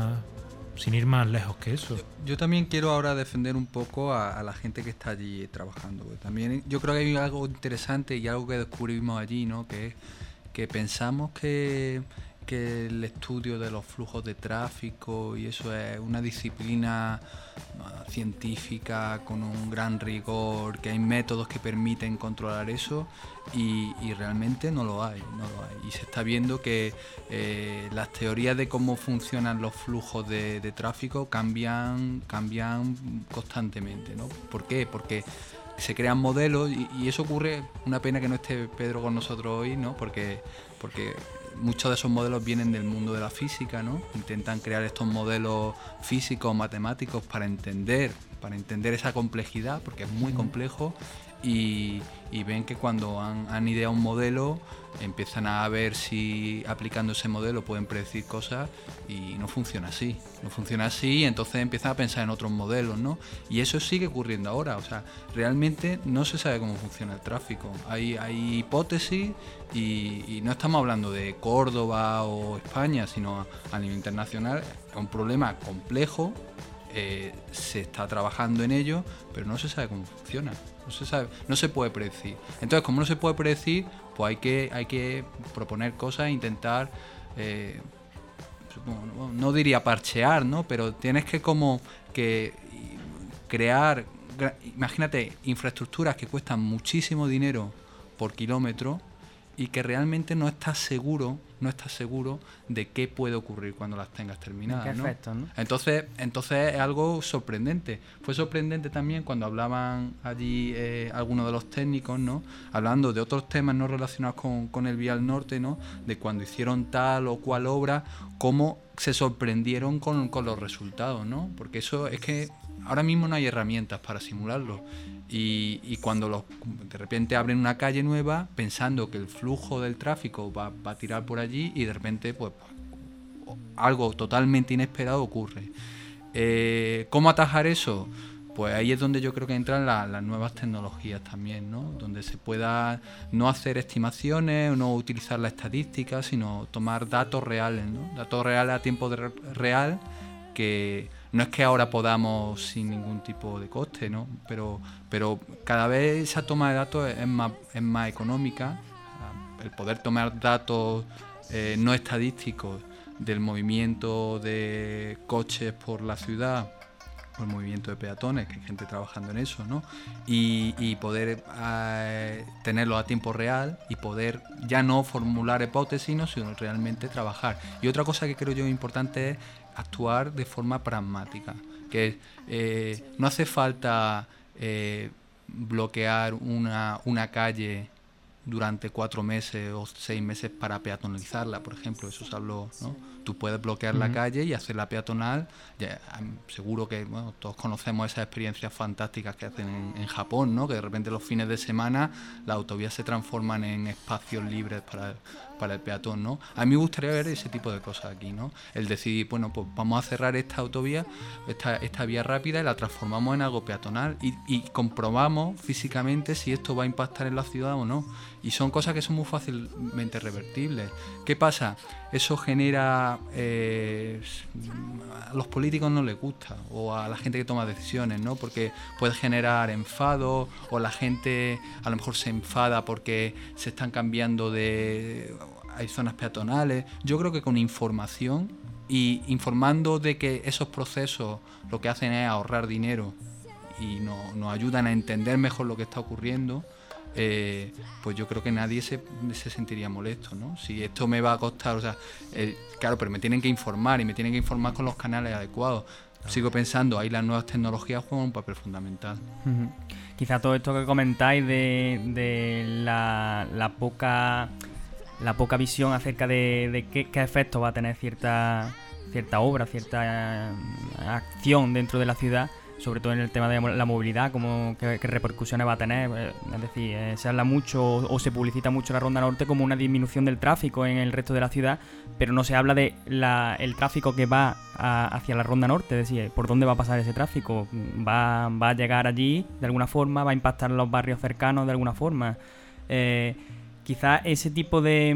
ir más lejos que eso. Yo también quiero ahora defender un poco a la gente que está allí trabajando. También yo creo que hay algo interesante y algo que descubrimos allí, ¿no? Que pensamos que el estudio de los flujos de tráfico y eso es una disciplina científica con un gran rigor, que hay métodos que permiten controlar eso y realmente no lo hay. Y se está viendo que las teorías de cómo funcionan los flujos de tráfico cambian constantemente, ¿no? ¿Por qué? Porque se crean modelos y eso ocurre, una pena que no esté Pedro con nosotros hoy, ¿no? Porque muchos de esos modelos vienen del mundo de la física, ¿no? Intentan crear estos modelos físicos, matemáticos para entender esa complejidad, porque es muy complejo, y ven que cuando han ideado un modelo empiezan a ver si aplicando ese modelo pueden predecir cosas y no funciona así, y entonces empiezan a pensar en otros modelos, ¿no? Y eso sigue ocurriendo ahora, o sea, realmente no se sabe cómo funciona el tráfico, hay hipótesis y no estamos hablando de Córdoba o España, sino a nivel internacional, es un problema complejo, se está trabajando en ello, pero no se sabe cómo funciona. No se puede predecir. Entonces, como no se puede predecir, pues hay que proponer cosas e intentar, no diría parchear, ¿no? Pero tienes que como que crear, imagínate, infraestructuras que cuestan muchísimo dinero por kilómetro y que realmente no estás seguro no estás seguro de qué puede ocurrir cuando las tengas terminadas, ¿Qué ¿no? efectos, no? Entonces es algo sorprendente. Fue sorprendente también cuando hablaban allí algunos de los técnicos, ¿no? Hablando de otros temas no relacionados con el Vial Norte, ¿no? De cuando hicieron tal o cual obra, cómo se sorprendieron con los resultados, ¿no? Porque eso es que ahora mismo no hay herramientas para simularlo. Y cuando de repente abren una calle nueva pensando que el flujo del tráfico va a tirar por allí y de repente pues algo totalmente inesperado ocurre. ¿Cómo atajar eso? Pues ahí es donde yo creo que entran las nuevas tecnologías también, ¿no? Donde se pueda no hacer estimaciones, no utilizar la estadística, sino tomar datos reales, ¿no? Datos reales a tiempo real, que no es que ahora podamos sin ningún tipo de coste, ¿no? Pero cada vez esa toma de datos es más económica. El poder tomar datos no estadísticos del movimiento de coches por la ciudad, o el movimiento de peatones, que hay gente trabajando en eso, ¿no? Y poder tenerlo a tiempo real y poder ya no formular hipótesis, sino realmente trabajar. Y otra cosa que creo yo importante es actuar de forma pragmática, que no hace falta bloquear una calle durante 4 meses o 6 meses para peatonalizarla, por ejemplo, eso se habló, ¿no? Tú puedes bloquear la calle y hacerla peatonal. Ya, seguro que todos conocemos esas experiencias fantásticas que hacen en Japón, ¿no? Que de repente los fines de semana las autovías se transforman en espacios libres para el peatón, ¿no? A mí me gustaría ver ese tipo de cosas aquí, ¿no? El decidir, bueno, pues vamos a cerrar esta autovía, esta vía rápida, y la transformamos en algo peatonal y comprobamos físicamente si esto va a impactar en la ciudad o no. Y son cosas que son muy fácilmente revertibles. ¿Qué pasa? Eso genera... a los políticos no les gusta, o a la gente que toma decisiones, ¿no? Porque puede generar enfado, o la gente a lo mejor se enfada porque se están cambiando hay zonas peatonales. Yo creo que con información y informando de que esos procesos lo que hacen es ahorrar dinero y nos ayudan a entender mejor lo que está ocurriendo, pues yo creo que nadie se sentiría molesto, ¿no? Si esto me va a costar, o sea, claro, pero me tienen que informar, y me tienen que informar con los canales adecuados. Sigo pensando, ahí las nuevas tecnologías juegan un papel fundamental. Uh-huh. Quizá todo esto que comentáis de la poca visión acerca de qué efectos va a tener cierta obra, cierta acción dentro de la ciudad, sobre todo en el tema de la movilidad, qué repercusiones va a tener. Es decir, se habla mucho o se publicita mucho la Ronda Norte como una disminución del tráfico en el resto de la ciudad, pero no se habla de el tráfico que va hacia la Ronda Norte, es decir, por dónde va a pasar ese tráfico. Va a llegar allí de alguna forma, va a impactar en los barrios cercanos de alguna forma. Quizás ese tipo de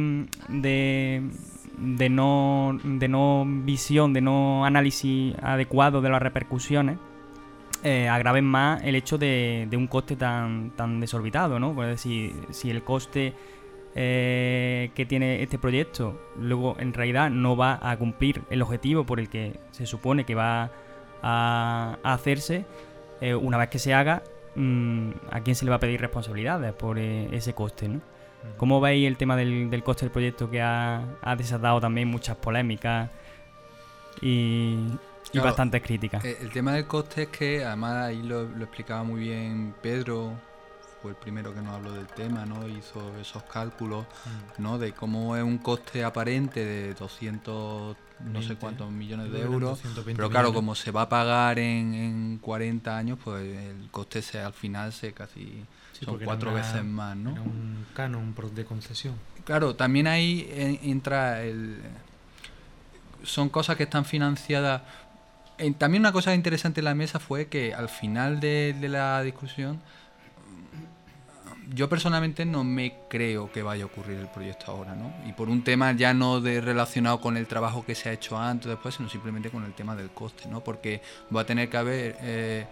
no visión, de no análisis adecuado de las repercusiones, agraven más el hecho de un coste tan desorbitado, ¿no? Pues decir, si el coste que tiene este proyecto luego en realidad no va a cumplir el objetivo por el que se supone que va a hacerse, una vez que se haga, ¿a quién se le va a pedir responsabilidades por ese coste, ¿no? ¿Cómo veis el tema del coste del proyecto, que ha desatado también muchas polémicas y claro, bastantes críticas? El tema del coste es que, además, ahí lo explicaba muy bien Pedro, fue el primero que nos habló del tema, ¿no? Hizo esos cálculos, ¿no? De cómo es un coste aparente de 200 no sé cuántos millones de euros, pero claro, millones. Como se va a pagar en 40 años, pues el coste al final casi son 4 veces más, ¿no? Era un canon de concesión. Claro, también ahí entra son cosas que están financiadas. También una cosa interesante en la mesa fue que al final de la discusión, yo personalmente no me creo que vaya a ocurrir el proyecto ahora, ¿no? Y por un tema ya no relacionado con el trabajo que se ha hecho antes o después, sino simplemente con el tema del coste, ¿no? Porque va a tener que haber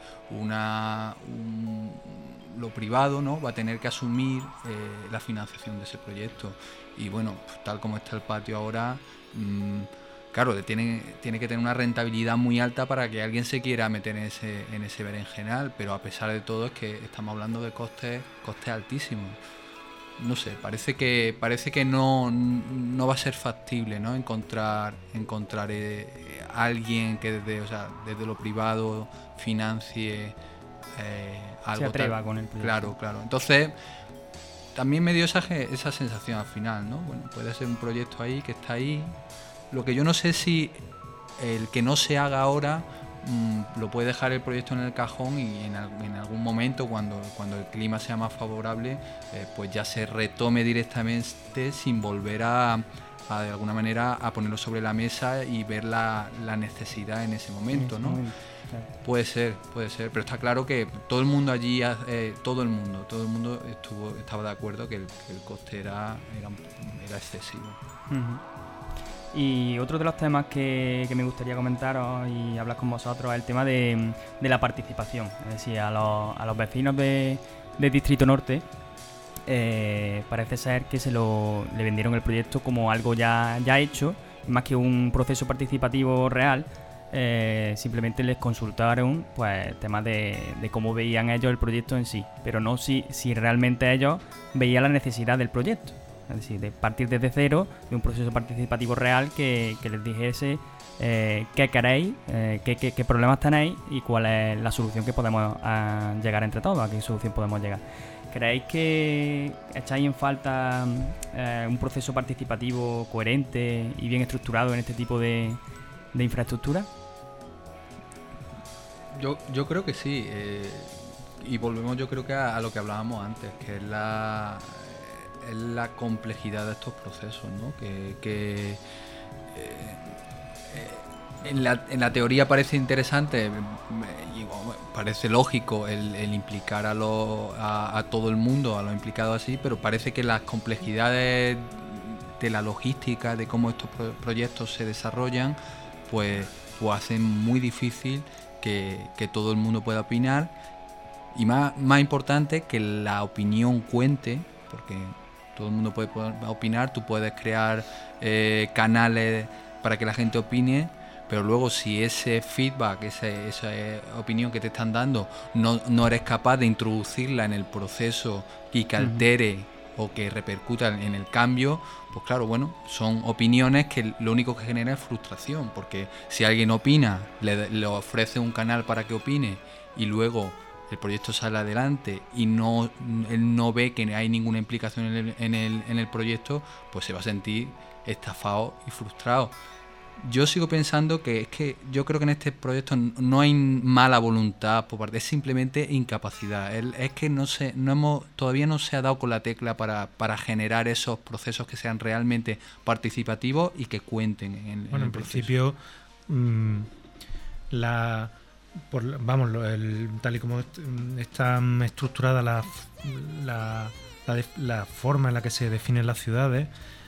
lo privado, ¿no? Va a tener que asumir la financiación de ese proyecto. Y bueno, tal como está el patio ahora, claro, tiene que tener una rentabilidad muy alta para que alguien se quiera meter en ese berenjenal, pero a pesar de todo es que estamos hablando de costes altísimos. no sé, parece que no va a ser factible, ¿no? Encontrar alguien que desde lo privado financie algo. Se atreva tal. con el proyecto. Claro. Entonces, también me dio esa sensación al final, ¿no? Bueno, puede ser un proyecto ahí que está ahí. Lo que yo no sé si el que no se haga ahora lo puede dejar el proyecto en el cajón y en algún momento, cuando el clima sea más favorable, pues ya se retome directamente sin volver a de alguna manera a ponerlo sobre la mesa y ver la necesidad en ese momento, ¿no? Claro. Puede ser, pero está claro que todo el mundo allí, todo el mundo estaba de acuerdo que el coste era excesivo. Uh-huh. Y otro de los temas que me gustaría comentaros y hablar con vosotros es el tema de la participación. Es decir, a los vecinos de Distrito Norte parece ser que le vendieron el proyecto como algo ya hecho, más que un proceso participativo real. Simplemente les consultaron pues temas de cómo veían ellos el proyecto en sí, pero no si realmente ellos veían la necesidad del proyecto. Es decir, de partir desde cero, de un proceso participativo real que les dijese qué queréis, qué problemas tenéis y cuál es la solución que podemos llegar entre todos, a qué solución podemos llegar. ¿Creéis que echáis en falta un proceso participativo coherente y bien estructurado en este tipo de infraestructura? Yo creo que sí, y volvemos yo creo que a lo que hablábamos antes, que es la complejidad de estos procesos, ¿no? Que en la teoría parece interesante y parece lógico el implicar a todo el mundo, a los implicados así, pero parece que las complejidades de la logística, de cómo estos proyectos se desarrollan, pues hacen muy difícil que todo el mundo pueda opinar y más importante que la opinión cuente, porque todo el mundo puede opinar, tú puedes crear canales para que la gente opine, pero luego si ese feedback, esa opinión que te están dando, no eres capaz de introducirla en el proceso y que altere o que repercuta en el cambio, pues claro, bueno, son opiniones que lo único que genera es frustración, porque si alguien opina, le ofrece un canal para que opine y luego el proyecto sale adelante y él no ve que hay ninguna implicación en el proyecto, pues se va a sentir estafado y frustrado. Yo sigo pensando que es que yo creo que en este proyecto no hay mala voluntad por parte, es simplemente incapacidad. Es que todavía no se ha dado con la tecla para generar esos procesos que sean realmente participativos y que cuenten en el principio tal y como está estructurada la forma en la que se definen las ciudades,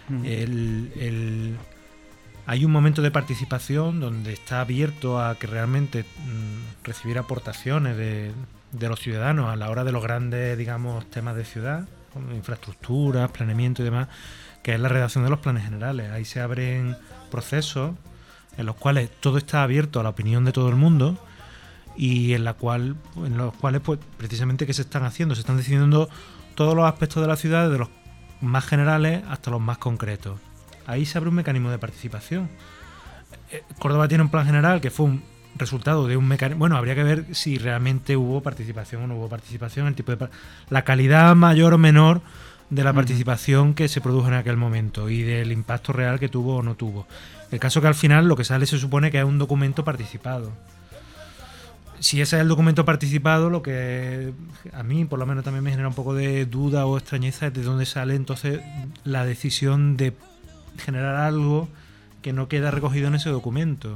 hay un momento de participación donde está abierto a que realmente recibir aportaciones de los ciudadanos a la hora de los grandes, digamos, temas de ciudad, como infraestructuras, planeamiento y demás, que es la redacción de los planes generales. Ahí se abren procesos en los cuales todo está abierto a la opinión de todo el mundo y en los cuales pues precisamente ¿qué se están haciendo? Se están decidiendo todos los aspectos de la ciudad, desde los más generales hasta los más concretos. Ahí se abre un mecanismo de participación. Córdoba tiene un plan general que fue un resultado de un mecanismo. Bueno, habría que ver si realmente hubo participación o no hubo participación, el tipo de la calidad mayor o menor de la participación que se produjo en aquel momento y del impacto real que tuvo o no tuvo. El caso que al final lo que sale se supone que es un documento participado. Si ese es el documento participado, lo que a mí por lo menos también me genera un poco de duda o extrañeza es de dónde sale entonces la decisión de generar algo que no queda recogido en ese documento.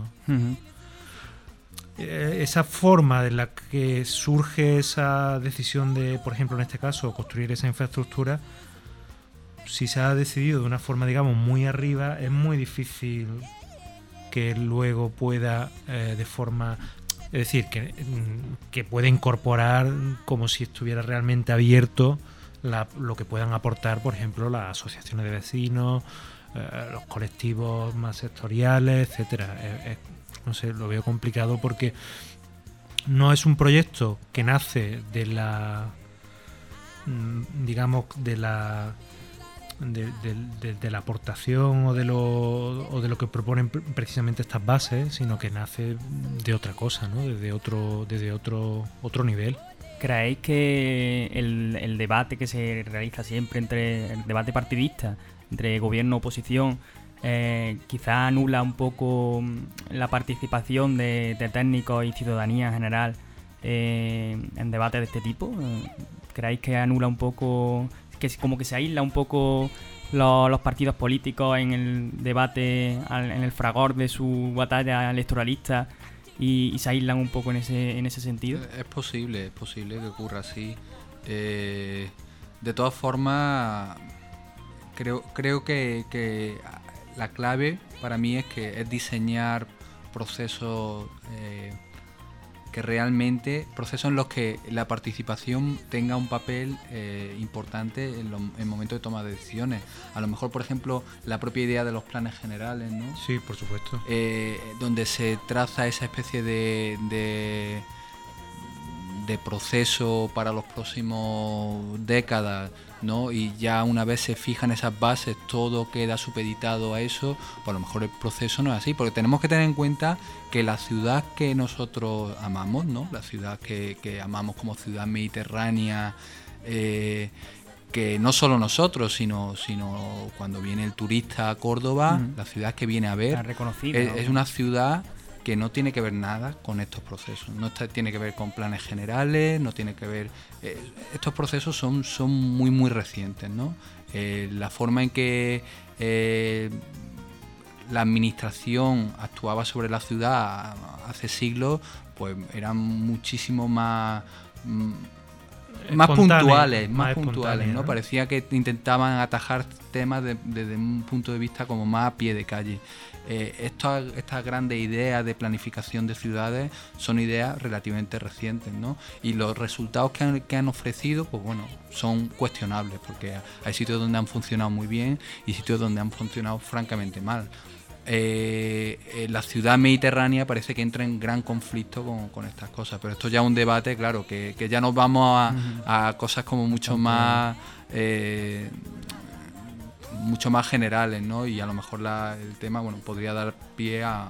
Esa forma de la que surge esa decisión de, por ejemplo, en este caso, construir esa infraestructura, si se ha decidido de una forma, digamos, muy arriba, es muy difícil que luego pueda de forma... Es decir, que puede incorporar como si estuviera realmente abierto lo que puedan aportar, por ejemplo, las asociaciones de vecinos, los colectivos más sectoriales, etcétera. No sé, lo veo complicado porque no es un proyecto que nace de digamos, de la aportación o de lo que proponen precisamente estas bases, sino que nace de otra cosa, ¿no? Desde otro nivel. ¿Creéis que el debate que se realiza siempre entre el debate partidista entre gobierno y oposición quizá anula un poco la participación de técnicos y ciudadanía en general en debates de este tipo? ¿Creéis que anula un poco, que como que se aísla un poco los partidos políticos en el debate, en el fragor de su batalla electoralista y se aíslan un poco en ese sentido? Es posible que ocurra así. De todas formas, creo que la clave para mí es diseñar procesos que realmente, procesos en los que la participación tenga un papel importante en momentos de toma de decisiones. A lo mejor, por ejemplo, la propia idea de los planes generales, ¿no? Sí, por supuesto. Donde se traza esa especie de proceso para los próximos décadas, ¿no? Y ya una vez se fijan esas bases, todo queda supeditado a eso, pues a lo mejor el proceso no es así, porque tenemos que tener en cuenta que la ciudad que nosotros amamos, ¿no? La ciudad que amamos como ciudad mediterránea, que no solo nosotros, sino cuando viene el turista a Córdoba, la ciudad que viene a ver, es una ciudad que no tiene que ver nada con estos procesos, no tiene que ver con planes generales, no tiene que ver... estos procesos son muy muy recientes, ¿no? La forma en que la administración actuaba sobre la ciudad hace siglos, pues eran muchísimo más puntuales, ¿no? Parecía que intentaban atajar temas desde un punto de vista como más a pie de calle. Estas grandes ideas de planificación de ciudades son ideas relativamente recientes, ¿no? Y los resultados que han ofrecido, pues bueno, son cuestionables, porque hay sitios donde han funcionado muy bien y sitios donde han funcionado francamente mal. La ciudad mediterránea parece que entra en gran conflicto con estas cosas, pero esto ya es un debate, claro, que ya nos vamos a cosas como mucho más generales, ¿no? Y a lo mejor el tema, bueno, podría dar pie a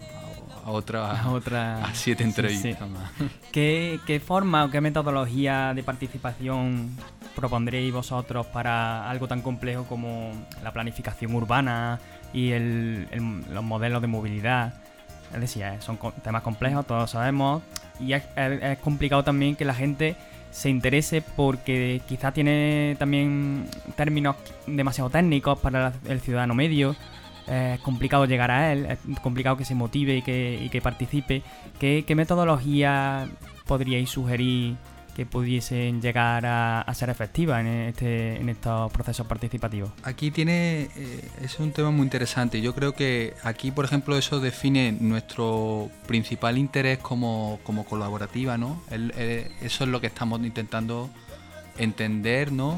7 entrevistas más. ¿Qué forma o qué metodología de participación propondréis vosotros para algo tan complejo como la planificación urbana y los modelos de movilidad? Es decir, son temas complejos, todos sabemos, y es complicado también que la gente se interese porque quizá tiene también términos demasiado técnicos para el ciudadano medio. Es complicado llegar a él, es complicado que se motive y que participe. ¿Qué metodología podríais sugerir que pudiesen llegar a ser efectivas en estos procesos participativos? Aquí es un tema muy interesante. Yo creo que aquí, por ejemplo, eso define nuestro principal interés como colaborativa, ¿no? Eso es lo que estamos intentando entender, ¿no?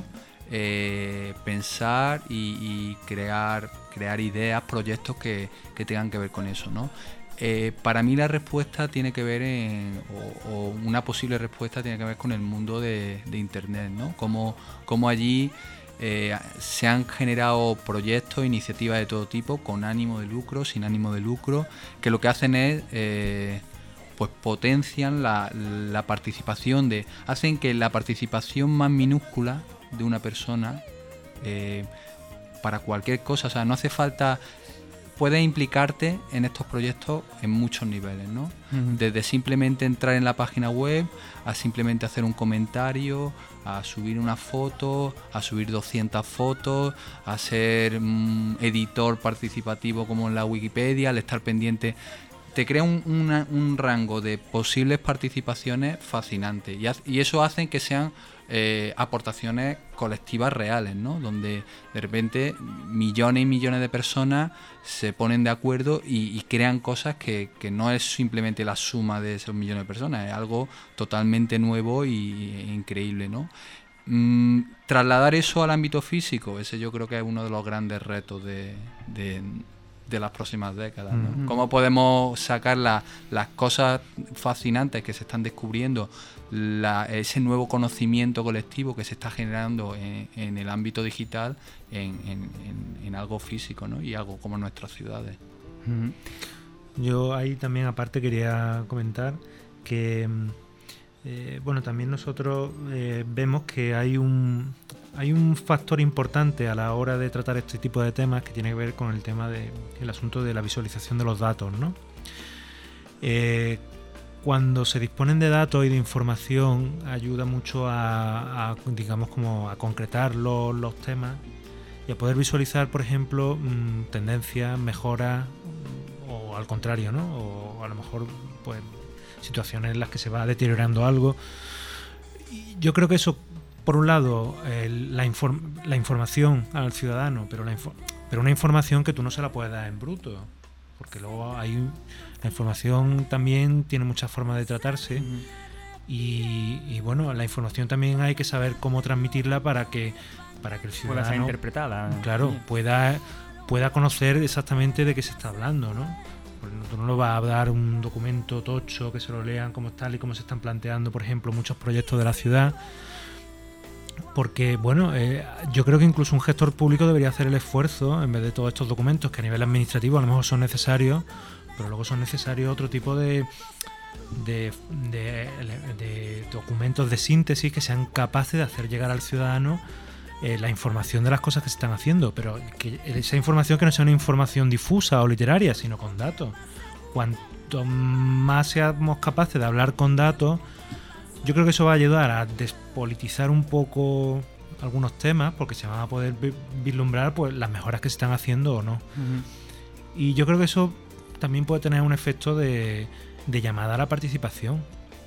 Pensar y crear ideas, proyectos que tengan que ver con eso, ¿no? Para mí la respuesta tiene que ver o una posible respuesta tiene que ver con el mundo de Internet, ¿no? Como allí se han generado proyectos, iniciativas de todo tipo, con ánimo de lucro, sin ánimo de lucro, que lo que hacen es pues potencian la participación hacen que la participación más minúscula de una persona para cualquier cosa, o sea, no hace falta. Puedes implicarte en estos proyectos en muchos niveles, ¿no? Uh-huh. Desde simplemente entrar en la página web, a simplemente hacer un comentario, a subir una foto, a subir 200 fotos, a ser editor participativo como en la Wikipedia, al estar pendiente. Te crea un rango de posibles participaciones fascinante y eso hace que sean aportaciones colectivas reales, ¿no? Donde de repente millones y millones de personas se ponen de acuerdo y crean cosas que no es simplemente la suma de esos millones de personas, es algo totalmente nuevo e increíble, ¿no? Trasladar eso al ámbito físico, ese yo creo que es uno de los grandes retos de las próximas décadas, ¿no? Cómo podemos sacar las cosas fascinantes que se están descubriendo, ese nuevo conocimiento colectivo que se está generando en el ámbito digital en algo físico, ¿no? Y algo como nuestras ciudades. Yo ahí también aparte quería comentar que también nosotros vemos que hay un factor importante a la hora de tratar este tipo de temas que tiene que ver con el tema del asunto de la visualización de los datos, ¿no? Cuando se disponen de datos y de información ayuda mucho a digamos como a concretar los temas y a poder visualizar, por ejemplo, tendencias, mejoras o al contrario, ¿no? O a lo mejor pues situaciones en las que se va deteriorando algo. Y yo creo que eso, por un lado, la información al ciudadano, pero una información que tú no se la puedes dar en bruto, porque luego la información también tiene muchas formas de tratarse. Y bueno, la información también hay que saber cómo transmitirla para que el ciudadano pueda ser interpretada. Claro, pueda conocer exactamente de qué se está hablando, ¿no? Tú no le vas a dar un documento tocho que se lo lean como tal y como se están planteando, por ejemplo, muchos proyectos de la ciudad, porque bueno, yo creo que incluso un gestor público debería hacer el esfuerzo, en vez de todos estos documentos que a nivel administrativo a lo mejor son necesarios, pero luego son necesarios otro tipo de documentos de síntesis que sean capaces de hacer llegar al ciudadano la información de las cosas que se están haciendo, pero que esa información que no sea una información difusa o literaria, sino con datos. Cuanto más seamos capaces de hablar con datos, yo creo que eso va a ayudar a despolitizar un poco algunos temas, porque se van a poder vislumbrar pues las mejoras que se están haciendo o no. Y yo creo que eso también puede tener un efecto de llamada a la participación.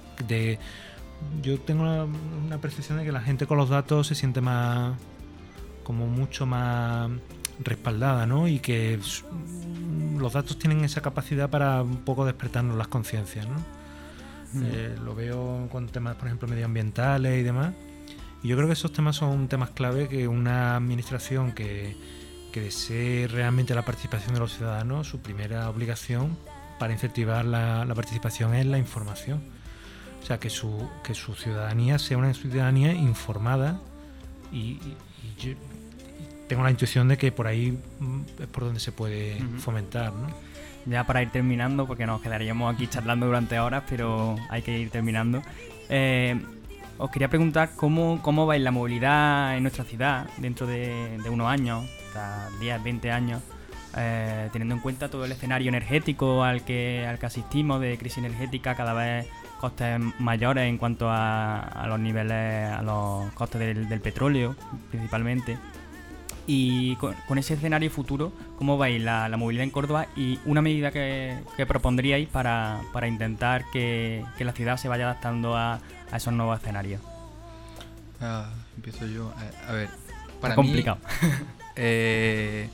Yo tengo una percepción de que la gente con los datos se siente mucho más respaldada, ¿no? Y que los datos tienen esa capacidad para un poco despertarnos las conciencias, ¿no? Lo veo con temas, por ejemplo, medioambientales y demás. Y yo creo que esos temas son temas clave que una administración que desee realmente la participación de los ciudadanos, su primera obligación para incentivar la participación es la información. O sea, que su ciudadanía sea una ciudadanía informada y yo tengo la intuición de que por ahí es por donde se puede fomentar, ¿no? Ya para ir terminando, porque nos quedaríamos aquí charlando durante horas, pero hay que ir terminando. Os quería preguntar cómo va la movilidad en nuestra ciudad dentro de unos años, hasta 10, 20 años, teniendo en cuenta todo el escenario energético al que asistimos, de crisis energética, cada vez costes mayores en cuanto a los niveles, a los costes del petróleo principalmente. Y con ese escenario futuro, ¿cómo veis la movilidad en Córdoba? Y una medida que propondríais para intentar que la ciudad se vaya adaptando a esos nuevos escenarios. Empiezo yo. A ver, para complicado. Mí,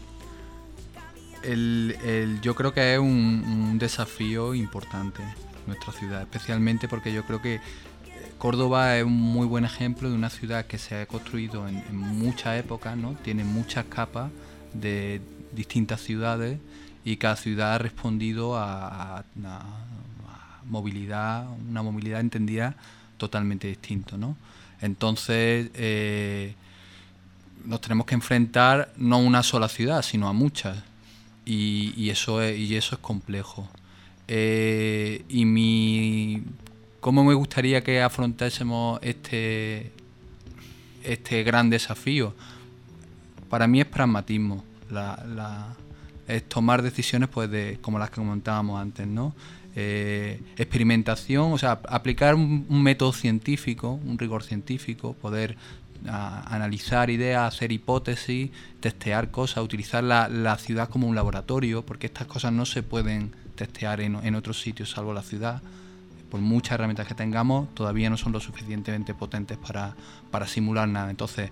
yo creo que es un desafío importante nuestra ciudad, especialmente porque yo creo que Córdoba es un muy buen ejemplo de una ciudad que se ha construido en muchas épocas, ¿no? Tiene muchas capas de distintas ciudades y cada ciudad ha respondido a una movilidad entendida totalmente distinto, ¿no? Entonces nos tenemos que enfrentar no a una sola ciudad, sino a muchas, y eso es complejo. ¿Cómo me gustaría que afrontásemos este gran desafío? Para mí es pragmatismo, es tomar decisiones pues como las que comentábamos antes, ¿no? Experimentación, o sea, aplicar un método científico, un rigor científico, poder analizar ideas, hacer hipótesis, testear cosas, utilizar la ciudad como un laboratorio, porque estas cosas no se pueden testear en otros sitios salvo la ciudad. Por muchas herramientas que tengamos, todavía no son lo suficientemente potentes para simular nada. Entonces,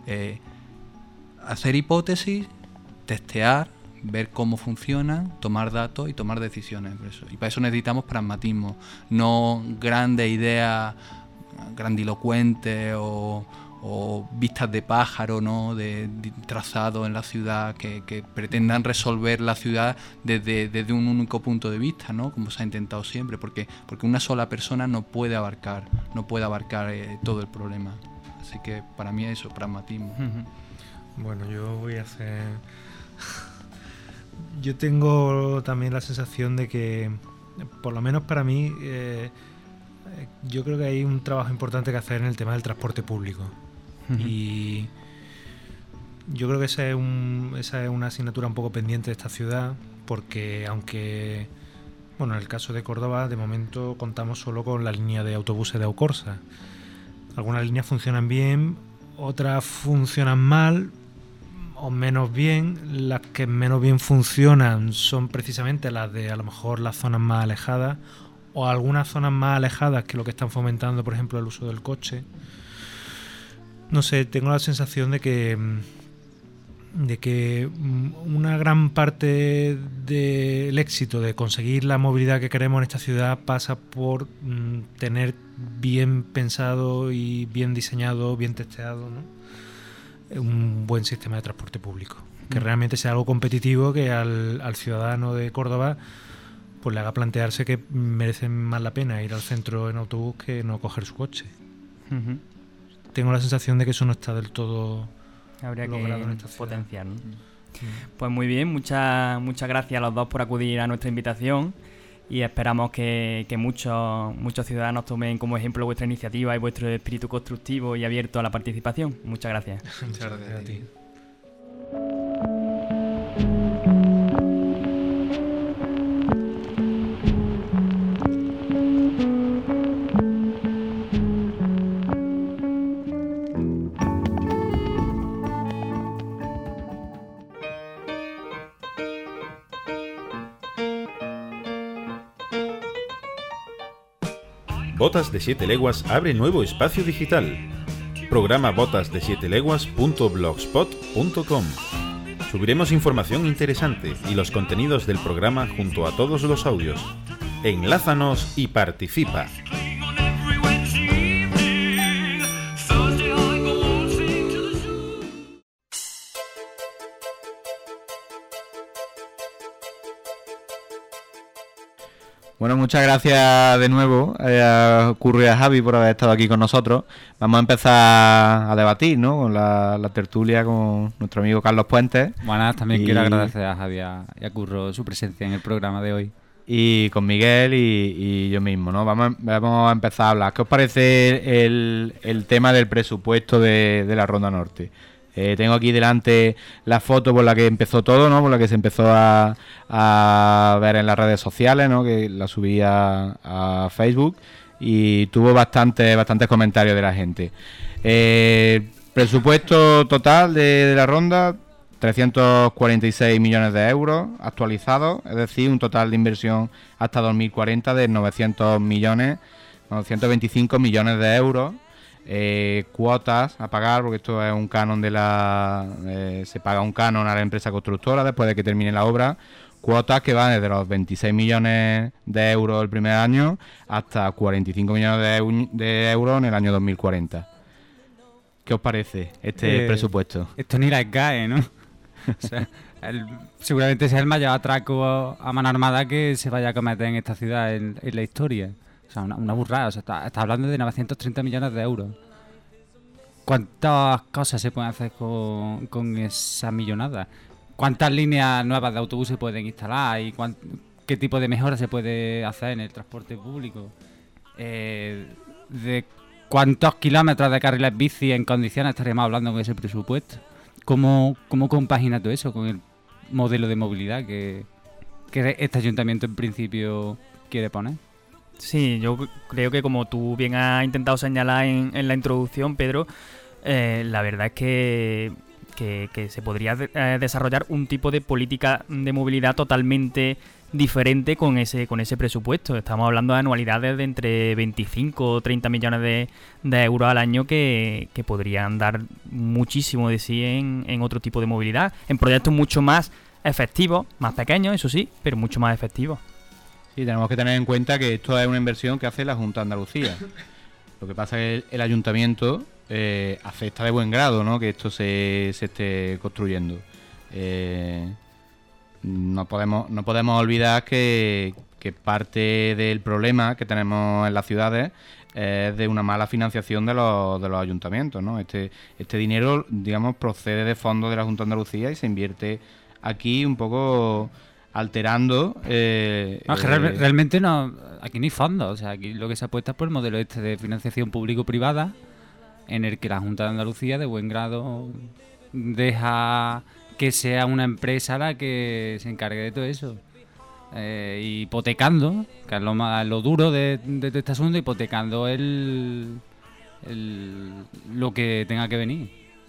hacer hipótesis, testear, ver cómo funcionan, tomar datos y tomar decisiones. Y para eso necesitamos pragmatismo, no grandes ideas grandilocuentes o o vistas de pájaro, ¿no? de trazado en la ciudad que pretendan resolver la ciudad desde un único punto de vista, ¿no? Como se ha intentado siempre, porque una sola persona no puede abarcar todo el problema. Así que para mí eso, pragmatismo. Bueno, yo voy a hacer... Yo tengo también la sensación de que, por lo menos para mí, yo creo que hay un trabajo importante que hacer en el tema del transporte público. Y yo creo que esa es una asignatura un poco pendiente de esta ciudad, porque aunque, bueno, en el caso de Córdoba, de momento contamos solo con la línea de autobuses de Aucorsa. Algunas líneas funcionan bien, otras funcionan mal o menos bien. Las que menos bien funcionan son precisamente las de a lo mejor las zonas más alejadas, o algunas zonas más alejadas que lo que están fomentando, por ejemplo, el uso del coche. No sé, tengo la sensación de que una gran parte del éxito de conseguir la movilidad que queremos en esta ciudad pasa por tener bien pensado y bien diseñado, bien testeado, ¿no? Un buen sistema de transporte público, que realmente sea algo competitivo, que al ciudadano de Córdoba pues le haga plantearse que merece más la pena ir al centro en autobús que no coger su coche. Tengo la sensación de que eso no está del todo habría logrado que en esta ciudad. potenciar, ¿no? Pues muy bien, muchas gracias a los dos por acudir a nuestra invitación, y esperamos que muchos ciudadanos tomen como ejemplo vuestra iniciativa y vuestro espíritu constructivo y abierto a la participación. Muchas gracias. Muchas gracias a ti. Botas de 7 Leguas abre nuevo espacio digital. Programa botasdesieteleguas.blogspot.com. Subiremos información interesante y los contenidos del programa junto a todos los audios. Enlázanos y participa. Bueno, muchas gracias de nuevo a Curro y a Javi por haber estado aquí con nosotros. Vamos a empezar a debatir, ¿no? Con la tertulia con nuestro amigo Carlos Puentes. Buenas, también quiero agradecer a Javi y a Curro su presencia en el programa de hoy. Y con Miguel y yo mismo, ¿no? Vamos a empezar a hablar. ¿Qué os parece el tema del presupuesto de la Ronda Norte? Tengo aquí delante la foto por la que empezó todo, ¿no? Por la que se empezó a ver en las redes sociales, ¿no? Que la subí a Facebook y tuvo bastantes comentarios de la gente. Presupuesto total de la ronda, 346 millones de euros actualizados, es decir, un total de inversión hasta 2040 de 925 millones de euros. Cuotas a pagar, porque esto es un canon se paga un canon a la empresa constructora después de que termine la obra. Cuotas que van desde los 26 millones de euros el primer año hasta 45 millones de euros en el año 2040. ¿Qué os parece este presupuesto? Esto ni la cae, ¿no? O sea, seguramente sea el mayor atraco a mano armada que se vaya a cometer en esta ciudad en la historia. O sea, una burrada. O sea, está hablando de 930 millones de euros. ¿Cuántas cosas se pueden hacer con esa millonada? ¿Cuántas líneas nuevas de autobús se pueden instalar? ¿Y qué tipo de mejoras se puede hacer en el transporte público? ¿De cuántos kilómetros de carriles bici en condiciones estaríamos hablando con ese presupuesto? ¿Cómo compagina todo eso con el modelo de movilidad que este ayuntamiento en principio quiere poner? Sí, yo creo que como tú bien has intentado señalar en la introducción, Pedro, la verdad es que se podría desarrollar un tipo de política de movilidad totalmente diferente con ese presupuesto. Estamos hablando de anualidades de entre 25 o 30 millones de euros al año que podrían dar muchísimo de sí en otro tipo de movilidad, en proyectos mucho más efectivos, más pequeños, eso sí, pero mucho más efectivos. Sí, tenemos que tener en cuenta que esto es una inversión que hace la Junta de Andalucía. Lo que pasa es que el ayuntamiento afecta de buen grado, ¿no?, que esto se esté construyendo. No podemos olvidar que parte del problema que tenemos en las ciudades es de una mala financiación de los ayuntamientos, ¿no? Este dinero, digamos, procede de fondos de la Junta de Andalucía y se invierte aquí un poco alterando... realmente no, aquí no hay fondos, o sea, aquí lo que se apuesta es por el modelo de financiación público-privada, en el que la Junta de Andalucía de buen grado deja que sea una empresa la que se encargue de todo eso. Hipotecando, que es lo duro de este asunto, hipotecando lo que tenga que venir.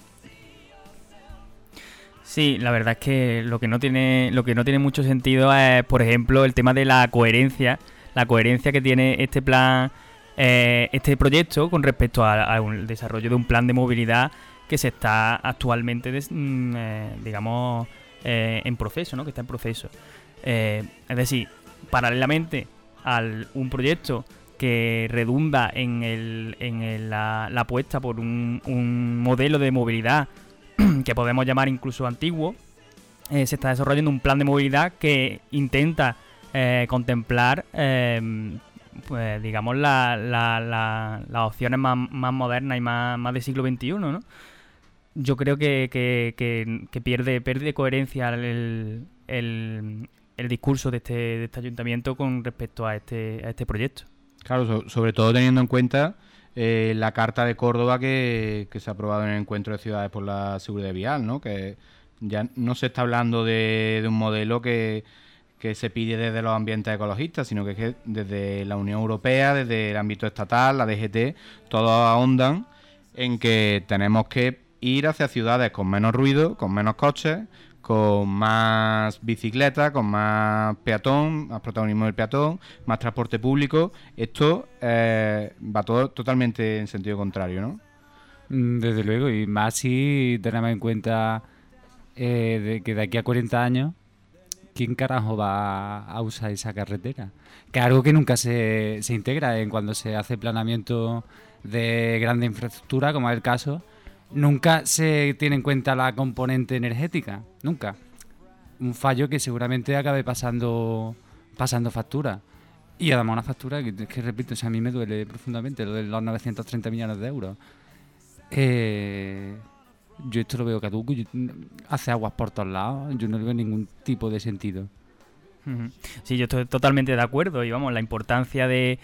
Sí, la verdad es que lo que no tiene mucho sentido es, por ejemplo, el tema de la coherencia que tiene este plan, este proyecto con respecto al desarrollo de un plan de movilidad que se está actualmente, digamos, en proceso, ¿no? Que está en proceso. Es decir, paralelamente a un proyecto que redunda en la apuesta por un modelo de movilidad que podemos llamar incluso antiguo, se está desarrollando un plan de movilidad que intenta contemplar, pues, digamos, las opciones más modernas y más del siglo XXI, ¿no? Yo creo que pierde coherencia el discurso de este ayuntamiento con respecto a este proyecto. Claro, sobre todo teniendo en cuenta la Carta de Córdoba que se ha aprobado en el Encuentro de Ciudades por la Seguridad Vial, ¿no? Que ya no se está hablando de un modelo que se pide desde los ambientes ecologistas, sino que desde la Unión Europea, desde el ámbito estatal, la DGT, todos ahondan en que tenemos que ir hacia ciudades con menos ruido, con menos coches, con más bicicletas, con más peatón, más protagonismo del peatón, más transporte público. Esto va todo totalmente en sentido contrario, ¿no? Desde luego, y más si tenemos en cuenta que de aquí a 40 años, ¿quién carajo va a usar esa carretera? Que es algo que nunca se integra en cuando se hace planeamiento de grande infraestructura, como es el caso. Nunca se tiene en cuenta la componente energética, nunca. Un fallo que seguramente acabe pasando factura. Y además una factura que repito, o sea, a mí me duele profundamente, lo de los 930 millones de euros. Yo esto lo veo caduco, hace aguas por todos lados, yo no le veo ningún tipo de sentido. Sí, yo estoy totalmente de acuerdo y vamos, la importancia de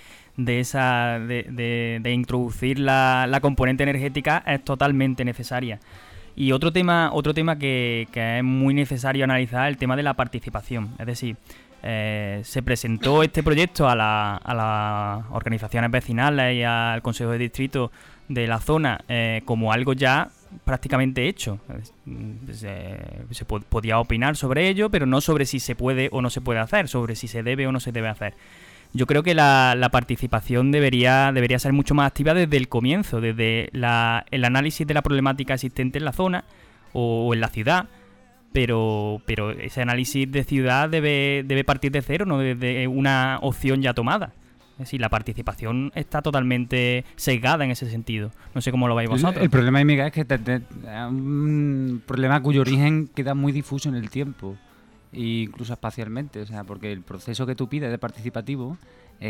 introducir la componente energética es totalmente necesaria. Y otro tema que es muy necesario analizar es el tema de la participación. Es decir, se presentó este proyecto a las organizaciones vecinales y al Consejo de Distrito de la zona como algo ya prácticamente hecho. Se podía opinar sobre ello, pero no sobre si se puede o no se puede hacer, sobre si se debe o no se debe hacer. Yo creo que la participación debería ser mucho más activa desde el comienzo, desde el análisis de la problemática existente en la zona o en la ciudad, pero ese análisis de ciudad debe partir de cero, no desde una opción ya tomada. Es decir, la participación está totalmente sesgada en ese sentido. No sé cómo lo veis vosotros. El problema, Miguel, es que es un problema cuyo origen queda muy difuso en el tiempo, e incluso espacialmente. O sea, porque el proceso que tú pides de participativo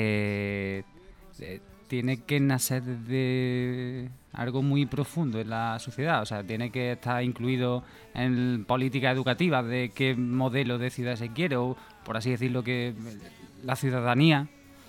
tiene que nacer de algo muy profundo en la sociedad. O sea, tiene que estar incluido en políticas educativas de qué modelo de ciudad se quiere, o por así decirlo, que la ciudadanía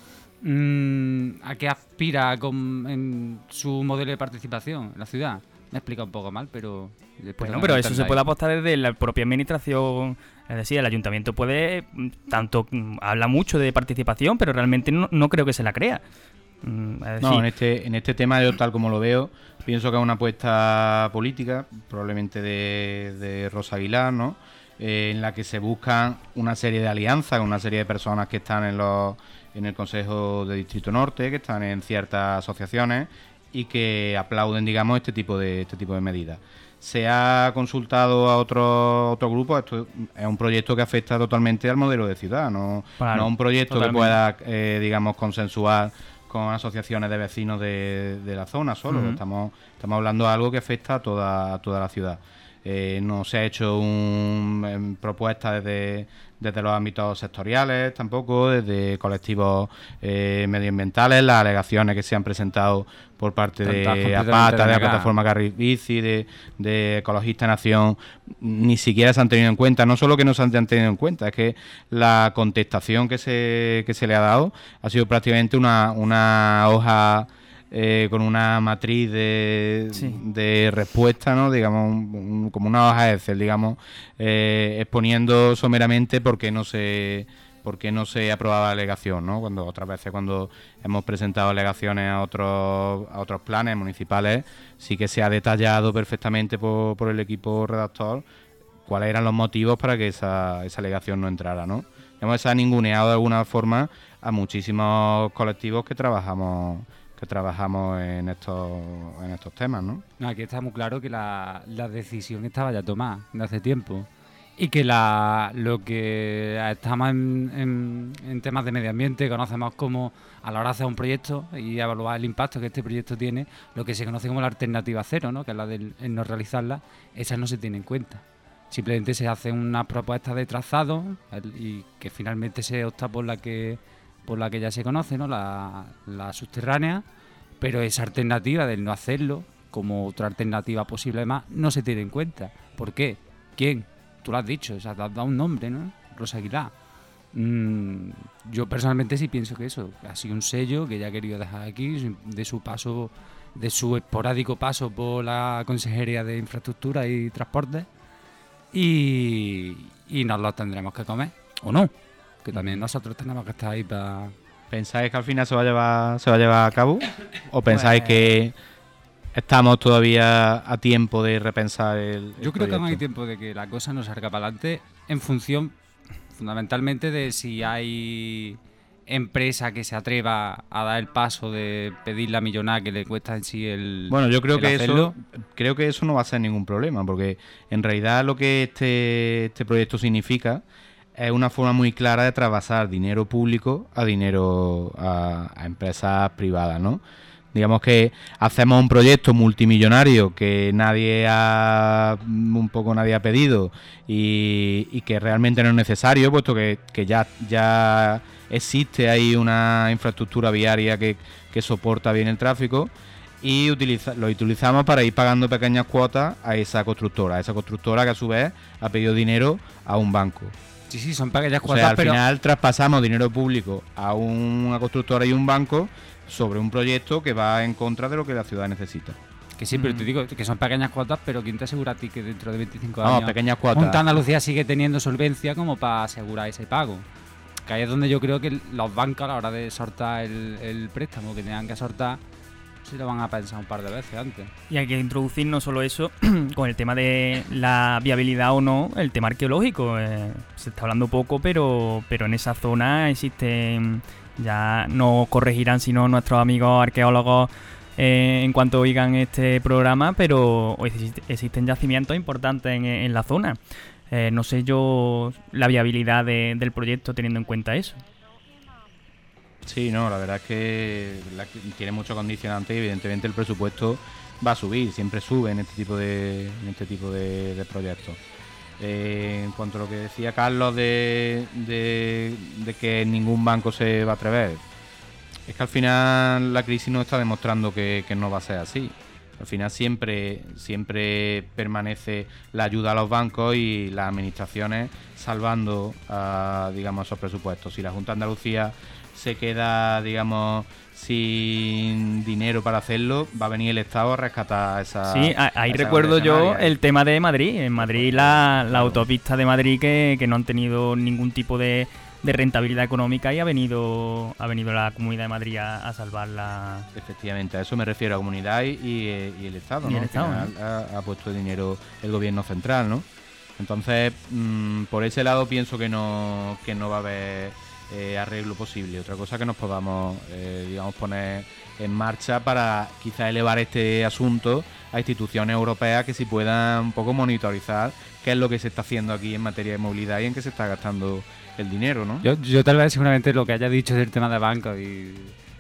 a qué aspira en su modelo de participación en la ciudad. Me he explicado un poco mal, pero... Bueno, pero eso se puede apostar desde la propia administración. Es decir, el ayuntamiento habla mucho de participación, pero realmente no creo que se la crea. Es decir, en este tema, yo tal como lo veo, pienso que es una apuesta política, probablemente de Rosa Aguilar, ¿no? En la que se buscan una serie de alianzas, una serie de personas que están en el Consejo de Distrito Norte, que están en ciertas asociaciones y que aplauden, digamos, este tipo de medidas. Se ha consultado a otro grupo. Esto es un proyecto que afecta totalmente al modelo de ciudad, no un proyecto totalmente que pueda, digamos, consensuar asociaciones de vecinos de la zona solo. Estamos hablando de algo que afecta a toda la ciudad. No se ha hecho propuestas desde los ámbitos sectoriales tampoco, desde colectivos medioambientales. Las alegaciones que se han presentado por parte de APATA, de la plataforma Carril Bici, de Ecologistas en Acción, ni siquiera se han tenido en cuenta. No solo que no se han tenido en cuenta, es que la contestación que se le ha dado ha sido prácticamente una hoja con una matriz de respuesta, ¿no? Digamos, como una hoja Excel, digamos, exponiendo someramente por qué no se aprobaba la alegación, ¿no? Cuando otras veces, cuando hemos presentado alegaciones a otros planes municipales, sí que se ha detallado perfectamente por el equipo redactor cuáles eran los motivos para que esa alegación no entrara, ¿no? Se ha ninguneado de alguna forma a muchísimos colectivos que trabajamos en estos temas, ¿no? Aquí está muy claro que la decisión estaba ya tomada de hace tiempo y que lo que estamos en temas de medio ambiente conocemos como, a la hora de hacer un proyecto y evaluar el impacto que este proyecto tiene, lo que se conoce como la alternativa cero, ¿no? Que es la de no realizarla, esa no se tiene en cuenta. Simplemente se hace una propuesta de trazado y que finalmente se opta por la que ya se conoce, ¿no? La subterránea, pero esa alternativa del no hacerlo, como otra alternativa posible además, no se tiene en cuenta. ¿Por qué? ¿Quién? Tú lo has dicho, o sea, te has dado un nombre, ¿no? Rosa Aguilar. Yo personalmente sí pienso que eso ha sido un sello que ella ha querido dejar aquí de su esporádico paso por la Consejería de Infraestructura y Transporte, y nos lo tendremos que comer, ¿o no? Que también nosotros tenemos que estar ahí para... ¿Pensáis que al final se va a llevar a cabo? ¿O pensáis que estamos todavía a tiempo de repensar el Yo creo proyecto? que no hay tiempo de que la cosa no salga para adelante, en función fundamentalmente de si hay empresa que se atreva a dar el paso de pedir la millonada que le cuesta en sí el... Bueno, yo creo el que eso no va a ser ningún problema, porque en realidad lo que este proyecto significa es una forma muy clara de trasvasar dinero público a empresas privadas, ¿no? Digamos que hacemos un proyecto multimillonario que nadie ha pedido y que realmente no es necesario, puesto que ya existe ahí una infraestructura viaria que soporta bien el tráfico, y lo utilizamos para ir pagando pequeñas cuotas a esa constructora que a su vez ha pedido dinero a un banco. Sí, son pequeñas cuotas, o sea, al final traspasamos dinero público a una constructora y un banco sobre un proyecto que va en contra de lo que la ciudad necesita. Que sí, pero te digo que son pequeñas cuotas, pero ¿quién te asegura a ti que dentro de 25 años pequeñas cuotas, Junta Andalucía sigue teniendo solvencia como para asegurar ese pago? Que ahí es donde yo creo que los bancos, a la hora de soltar el préstamo que tengan que soltar, sí lo van a pensar un par de veces antes. Y hay que introducir no solo eso, con el tema de la viabilidad o no, el tema arqueológico. Se está hablando poco, pero en esa zona existen, ya nos corregirán si no nuestros amigos arqueólogos en cuanto oigan este programa, pero existen yacimientos importantes en la zona. No sé yo la viabilidad del proyecto teniendo en cuenta eso. Sí, no, la verdad es que tiene mucho condicionante y evidentemente el presupuesto va a subir, siempre sube en este tipo de proyectos. En cuanto a lo que decía Carlos de que ningún banco se va a atrever, es que al final la crisis nos está demostrando que no va a ser así. Al final siempre permanece la ayuda a los bancos y las administraciones salvando esos presupuestos. Si la Junta de Andalucía se queda, sin dinero para hacerlo, va a venir el Estado a rescatar esa... Sí, ahí recuerdo yo el tema de Madrid. En Madrid la autopista de Madrid que no han tenido ningún tipo de rentabilidad económica y ha venido la Comunidad de Madrid a salvarla. Efectivamente, a eso me refiero, a comunidad y el Estado, ¿no? El Estado, ha puesto dinero el gobierno central, ¿no? Entonces, por ese lado pienso que no va a haber arreglo posible. Otra cosa que nos podamos poner en marcha para quizá elevar este asunto a instituciones europeas que sí puedan un poco monitorizar qué es lo que se está haciendo aquí en materia de movilidad y en qué se está gastando el dinero, ¿no? Yo tal vez seguramente lo que haya dicho del tema de bancos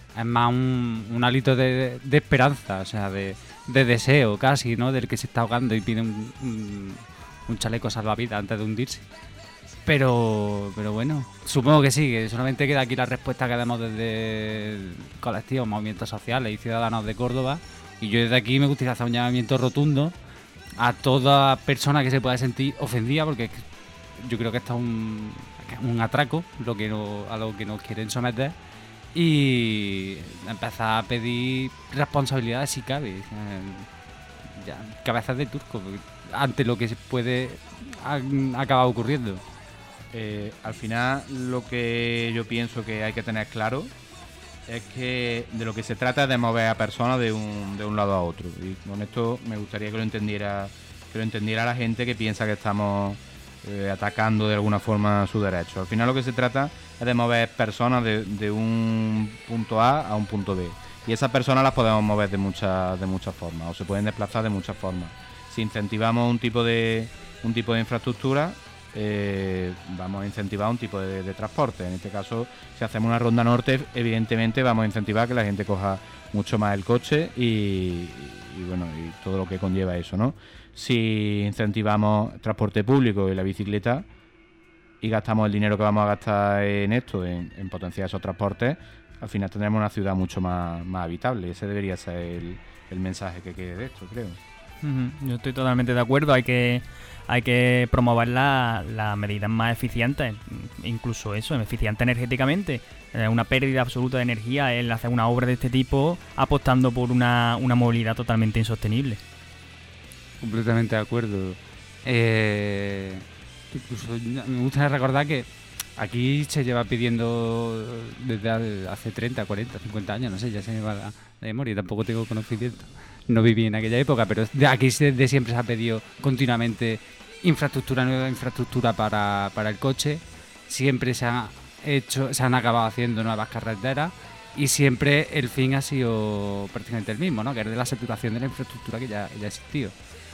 es más un hálito de esperanza, o sea, de deseo casi, ¿no? Del que se está ahogando y pide un chaleco salvavidas antes de hundirse. Pero bueno, supongo que sí, que solamente queda aquí la respuesta que demos desde el colectivo, movimientos sociales y ciudadanos de Córdoba. Y yo desde aquí me gustaría hacer un llamamiento rotundo a toda persona que se pueda sentir ofendida, porque yo creo que esto es un atraco a lo que nos quieren someter, y empezar a pedir responsabilidades si cabe, ya, cabezas de turco ante lo que se puede acabar ocurriendo. Al final, lo que yo pienso que hay que tener claro es que de lo que se trata es de mover a personas de un lado a otro. Y con esto me gustaría que lo entendiera la gente que piensa que estamos atacando de alguna forma sus derechos. Al final lo que se trata es de mover personas de un punto A un punto B. Y esas personas las podemos mover de muchas formas, o se pueden desplazar de muchas formas. Si incentivamos un tipo de infraestructura, vamos a incentivar un tipo de transporte. En este caso, si hacemos una ronda norte, evidentemente vamos a incentivar que la gente coja mucho más el coche y todo lo que conlleva eso, ¿no? Si incentivamos transporte público y la bicicleta y gastamos el dinero que vamos a gastar en esto, en potenciar esos transportes, al final tendremos una ciudad mucho más habitable. Ese debería ser el mensaje que quede de esto, creo. Yo estoy totalmente de acuerdo. Hay que promover las medidas más eficientes, incluso eso, eficiente energéticamente. Una pérdida absoluta de energía el hacer una obra de este tipo apostando por una movilidad totalmente insostenible. Completamente de acuerdo. Incluso me gusta recordar que aquí se lleva pidiendo desde hace 30, 40, 50 años, no sé, ya se me va la memoria, tampoco tengo conocimiento. No viví en aquella época, pero aquí desde siempre se ha pedido continuamente nueva infraestructura para el coche. Siempre se han acabado haciendo nuevas carreteras y siempre el fin ha sido prácticamente el mismo, ¿no? Que es de la saturación de la infraestructura que ya ha existido.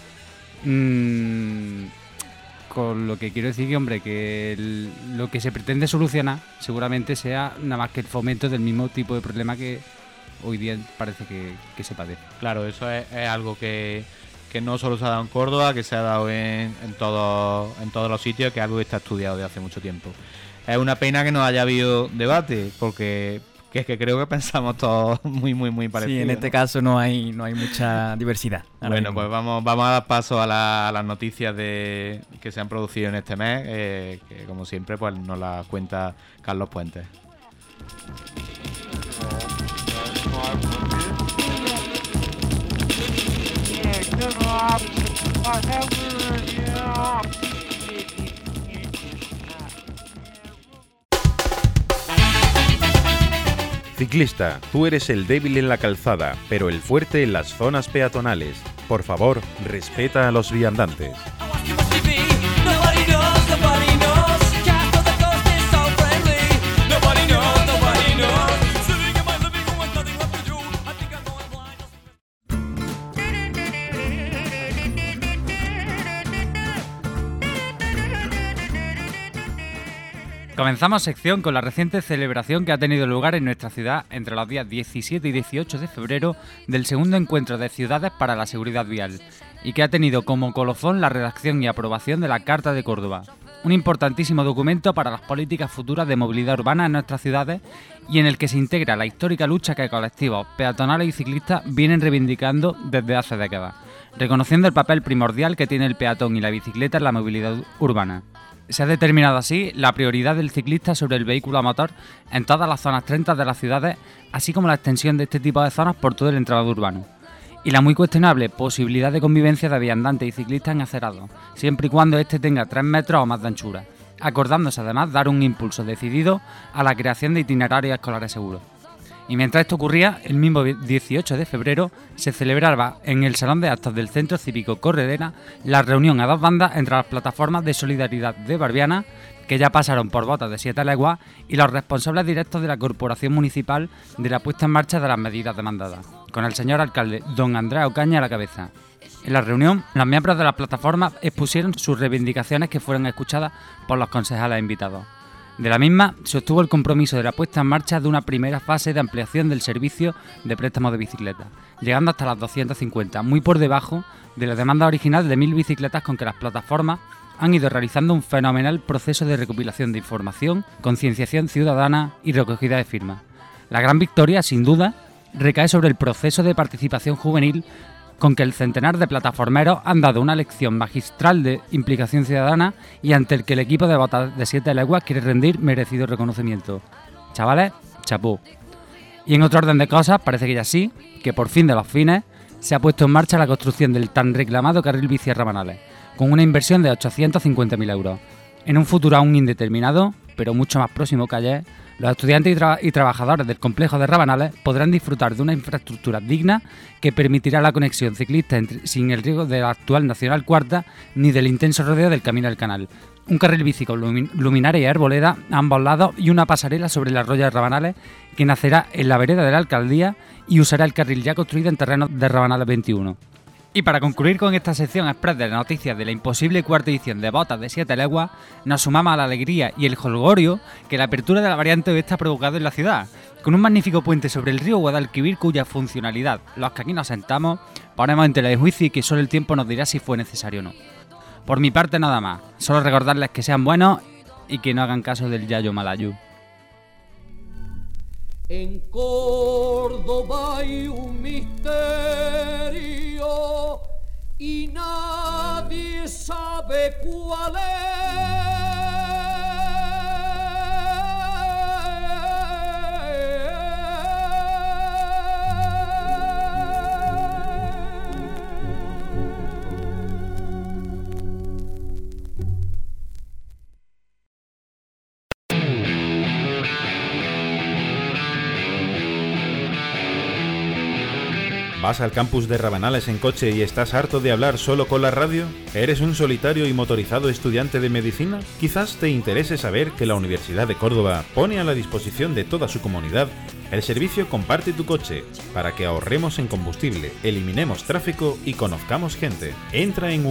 Con lo que quiero decir que, hombre, que lo que se pretende solucionar seguramente sea nada más que el fomento del mismo tipo de problema que hoy día parece que se padece. Claro, eso es algo que no solo se ha dado en Córdoba, que se ha dado en todos los sitios, que es algo que está estudiado desde hace mucho tiempo. Es una pena que no haya habido debate, porque es que creo que pensamos todos muy parecidos. Sí, en este caso no hay mucha diversidad. Bueno, pues vamos a dar paso a las noticias que se han producido en este mes, que como siempre pues nos las cuenta Carlos Puentes. Ciclista, tú eres el débil en la calzada, pero el fuerte en las zonas peatonales. Por favor, respeta a los viandantes. Comenzamos sección con la reciente celebración que ha tenido lugar en nuestra ciudad entre los días 17 y 18 de febrero del segundo encuentro de ciudades para la seguridad vial y que ha tenido como colofón la redacción y aprobación de la Carta de Córdoba, un importantísimo documento para las políticas futuras de movilidad urbana en nuestras ciudades y en el que se integra la histórica lucha que colectivos peatonales y ciclistas vienen reivindicando desde hace décadas, reconociendo el papel primordial que tiene el peatón y la bicicleta en la movilidad urbana. Se ha determinado así la prioridad del ciclista sobre el vehículo a motor en todas las zonas 30 de las ciudades, así como la extensión de este tipo de zonas por todo el entramado urbano. Y la muy cuestionable posibilidad de convivencia de viandantes y ciclistas en acerados, siempre y cuando éste tenga 3 metros o más de anchura, acordándose además dar un impulso decidido a la creación de itinerarios escolares seguros. Y mientras esto ocurría, el mismo 18 de febrero se celebraba en el Salón de Actos del Centro Cívico Corredera la reunión a 2 bandas entre las plataformas de solidaridad de Barbiana, que ya pasaron por botas de 7 leguas, y los responsables directos de la Corporación Municipal de la puesta en marcha de las medidas demandadas, con el señor alcalde don Andrés Ocaña a la cabeza. En la reunión, los miembros de las plataformas expusieron sus reivindicaciones que fueron escuchadas por los concejales invitados. De la misma se obtuvo el compromiso de la puesta en marcha de una primera fase de ampliación del servicio de préstamos de bicicletas, llegando hasta las 250, muy por debajo de la demanda original de 1000 bicicletas con que las plataformas han ido realizando un fenomenal proceso de recopilación de información, concienciación ciudadana y recogida de firmas. La gran victoria, sin duda, recae sobre el proceso de participación juvenil con que el centenar de plataformeros han dado una lección magistral de implicación ciudadana y ante el que el equipo de Botas de 7 Leguas quiere rendir merecido reconocimiento. Chavales, chapó. Y en otro orden de cosas, parece que ya sí, que por fin de los fines, se ha puesto en marcha la construcción del tan reclamado carril bici a Rabanales, con una inversión de 850.000 euros. En un futuro aún indeterminado, pero mucho más próximo que ayer, los estudiantes y trabajadores del complejo de Rabanales podrán disfrutar de una infraestructura digna que permitirá la conexión ciclista sin el riesgo de la actual Nacional Cuarta ni del intenso rodeo del Camino del Canal. Un carril bici con luminaria y arboleda a ambos lados y una pasarela sobre el arroyo de Rabanales que nacerá en la vereda de la alcaldía y usará el carril ya construido en terreno de Rabanales 21. Y para concluir con esta sección express de las noticias de la imposible cuarta edición de Botas de 7 Leguas, nos sumamos a la alegría y el jolgorio que la apertura de la variante oeste ha provocado en la ciudad, con un magnífico puente sobre el río Guadalquivir cuya funcionalidad, los que aquí nos sentamos, ponemos en tela de juicio y que solo el tiempo nos dirá si fue necesario o no. Por mi parte nada más, solo recordarles que sean buenos y que no hagan caso del yayo malayu. En Córdoba hay un misterio y nadie sabe cuál ¿Vas al campus de Rabanales en coche y estás harto de hablar solo con la radio? ¿Eres un solitario y motorizado estudiante de medicina? Quizás te interese saber que la Universidad de Córdoba pone a la disposición de toda su comunidad el servicio Comparte tu coche, para que ahorremos en combustible, eliminemos tráfico y conozcamos gente. Entra en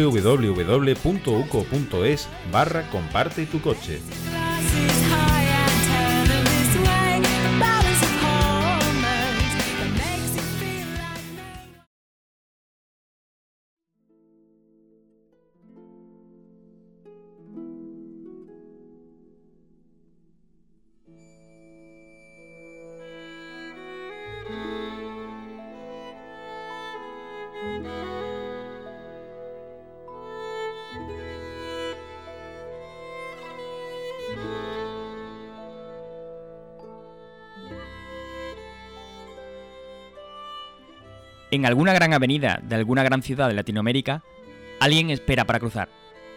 www.uco.es/comparte tu coche. En alguna gran avenida de alguna gran ciudad de Latinoamérica, alguien espera para cruzar.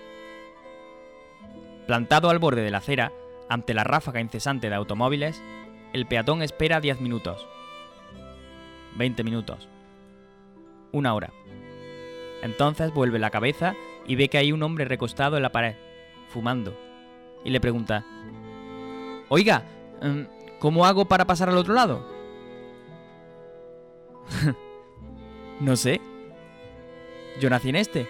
Plantado al borde de la acera, ante la ráfaga incesante de automóviles, el peatón espera 10 minutos, 20 minutos, 1 hora. Entonces vuelve la cabeza y ve que hay un hombre recostado en la pared, fumando, y le pregunta: «Oiga, ¿cómo hago para pasar al otro lado?» «No sé. Yo nací en este».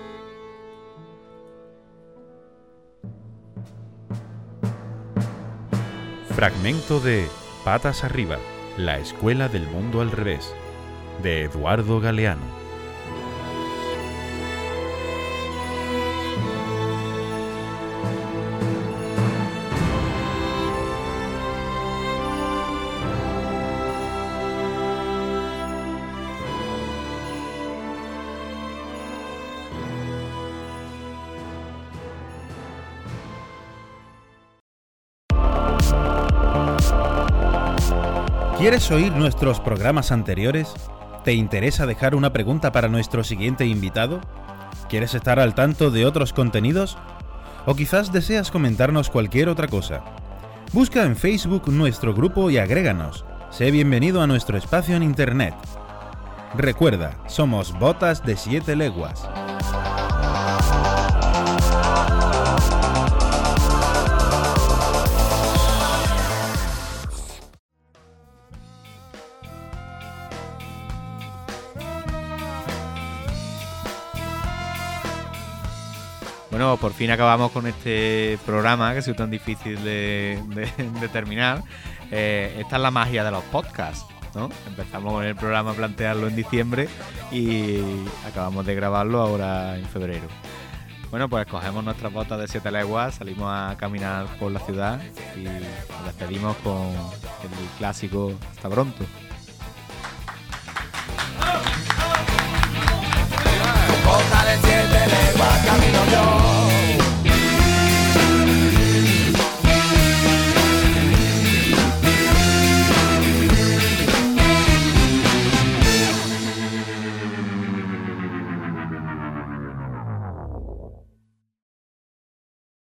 Fragmento de Patas arriba, la escuela del mundo al revés, de Eduardo Galeano. ¿Quieres oír nuestros programas anteriores? ¿Te interesa dejar una pregunta para nuestro siguiente invitado? ¿Quieres estar al tanto de otros contenidos? ¿O quizás deseas comentarnos cualquier otra cosa? Busca en Facebook nuestro grupo y agréganos. Sé bienvenido a nuestro espacio en Internet. Recuerda, somos Botas de 7 Leguas. Bueno, por fin acabamos con este programa que ha sido tan difícil de terminar. Esta es la magia de los podcasts, ¿no? Empezamos con el programa a plantearlo en diciembre y acabamos de grabarlo ahora en febrero. Bueno, pues cogemos nuestras botas de 7 leguas, salimos a caminar por la ciudad y nos despedimos con el clásico hasta pronto.